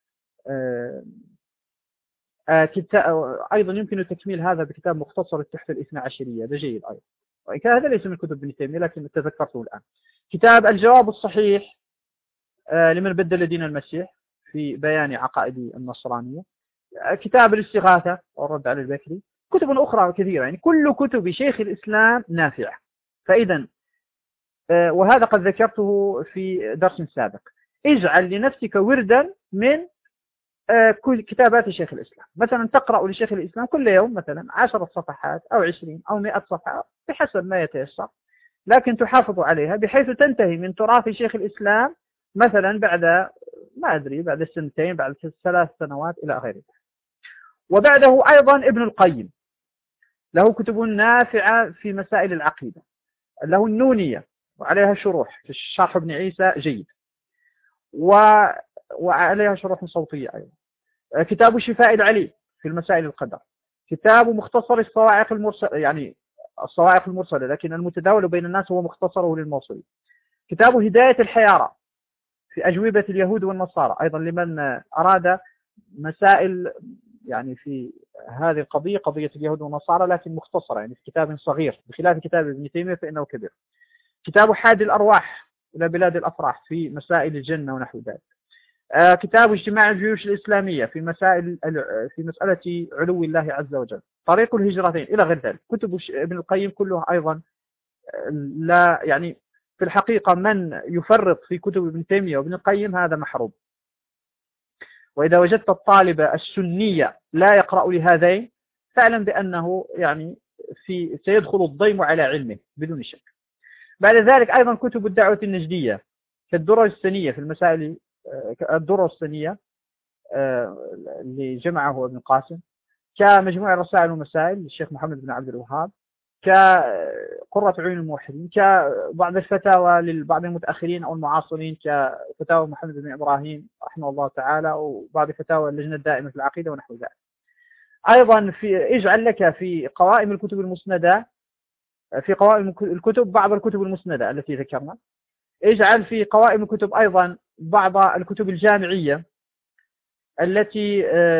أيضا يمكن تكميل هذا بكتاب مختصر التحفة الاثنى عشرية، ده جيد أيضا، وإن كان هذا ليس من كتب ابن تيمية لكن تذكرته الآن. كتاب الجواب الصحيح لمن بدل دين المسيح في بيان عقائد النصرانية، كتاب الاستغاثة والرد على البكري، كتب أخرى كثيرة. يعني كل كتب شيخ الإسلام نافعة. فإذا وهذا قد ذكرته في درس سابق، اجعل لنفسك وردا من كل كتابات شيخ الإسلام. مثلا تقرأ لشيخ الإسلام كل يوم مثلا عشرة صفحات أو عشرين أو مئة صفحة بحسب ما يتيسر، لكن تحافظ عليها بحيث تنتهي من تراث شيخ الإسلام مثلا بعد ما أدري بعد سنتين بعد ثلاث سنوات إلى غيره. وبعده أيضا ابن القيم له كتب نافعة في مسائل العقيدة، له النونية وعليها شروح في شرح ابن عيسى جيد، و... وعليها شروح صوتية أيضا. كتاب شفاء العلي في المسائل القدر، كتاب مختصر الصواعق المرسلة، يعني الصواعق المرسلة لكن المتداول بين الناس هو مختصره للموصلي. كتاب هداية الحيارى في أجوبة اليهود والنصارى أيضا لمن أراد مسائل يعني في هذه القضية قضية اليهود والنصارى، لكن مختصرة يعني في كتاب صغير بخلاف كتاب ابن تيمية فإنه كبير. كتاب حاد الأرواح إلى بلاد الأفراح في مسائل الجنة ونحو ذلك. آه كتاب اجتماع الجيوش الإسلامية في مسائل في مسألة علو الله عز وجل، طريق الهجرتين إلى غير ذلك. كتب ابن القيم كلها أيضا لا يعني في الحقيقة من يفرط في كتب ابن تيمية وابن القيم هذا محروم. وإذا وجدت الطالب السنية لا يقرأ لهذين فاعلم بأنه يعني في سيدخل الضيم على علمه بدون شك. بعد ذلك أيضا كتب الدعوة النجدية كالدرر السنية في المسائل، الدرر السنية اللي جمعه ابن قاسم، كمجموع الرسائل والمسائل للشيخ محمد بن عبد الوهاب، كقرة عيون الموحدين، كبعض الفتاوى لبعض المتأخرين أو المعاصرين كفتاوى محمد بن إبراهيم رحمه الله تعالى، وبعض فتاوى اللجنة الدائمة في العقيدة ونحو ذلك. أيضا في اجعل لك في قوائم الكتب المسندة، في قوائم الكتب بعض الكتب المسندة التي ذكرنا، اجعل في قوائم الكتب أيضا بعض الكتب الجامعية التي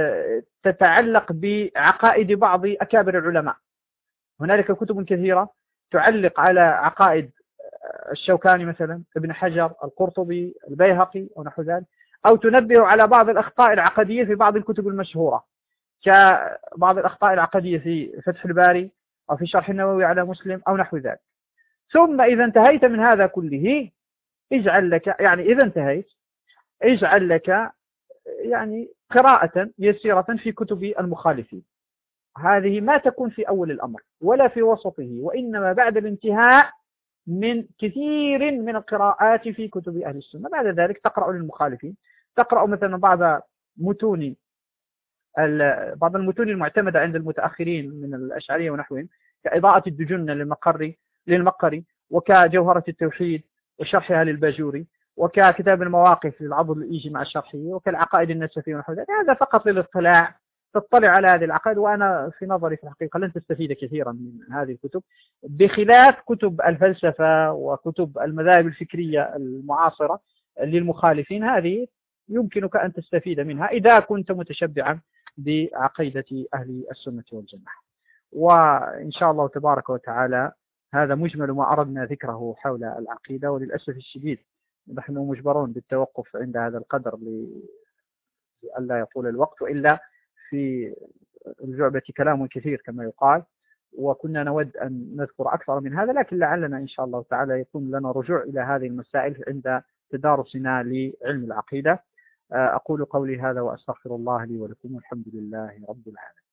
تتعلق بعقائد بعض أكابر العلماء. هنالك كتب كثيرة تعلق على عقائد الشوكاني مثلا، ابن حجر، القرطبي، البيهقي ونحو ذلك، أو تنبه على بعض الأخطاء العقدية في بعض الكتب المشهورة كبعض الأخطاء العقدية في فتح الباري أو في شرح النووي على مسلم أو نحو ذلك. ثم إذا انتهيت من هذا كله اجعل لك يعني إذا انتهيت اجعل لك يعني قراءة يسيرة في كتب المخالفين. هذه ما تكون في أول الأمر ولا في وسطه، وإنما بعد الانتهاء من كثير من القراءات في كتب أهل السنة. بعد ذلك تقرأ للمخالفين، تقرأ مثلا بعض متون بعض المتون المعتمدة عند المتأخرين من الأشعرية ونحوهم، كإضاءة الدجنة للمقري للمقري، وكجوهرة التوحيد وشرحها للباجوري، وككتاب المواقف للعضد الإيجي مع الشرحية، وكالعقائد النسفية ونحو ذلك. هذا فقط للاطلاع، تطلع على هذه العقائد. وأنا في نظري في الحقيقة لن تستفيد كثيرا من هذه الكتب، بخلاف كتب الفلسفة وكتب المذاهب الفكرية المعاصرة للمخالفين. هذه يمكنك أن تستفيد منها إذا كنت متشبعا بعقيدة أهل السنة والجماعة. وإن شاء الله تبارك وتعالى هذا مجمل ما أردنا ذكره حول العقيدة. وللأسف الشديد نحن مجبرون بالتوقف عند هذا القدر لئلا يطول الوقت، وإلا في الجعبة كلام كثير كما يقال، وكنا نود أن نذكر أكثر من هذا، لكن لعلنا إن شاء الله تعالى يكون لنا رجوع إلى هذه المسائل عند تدارسنا لعلم العقيدة. أقول قولي هذا وأستغفر الله لي ولكم، والحمد لله رب العالمين.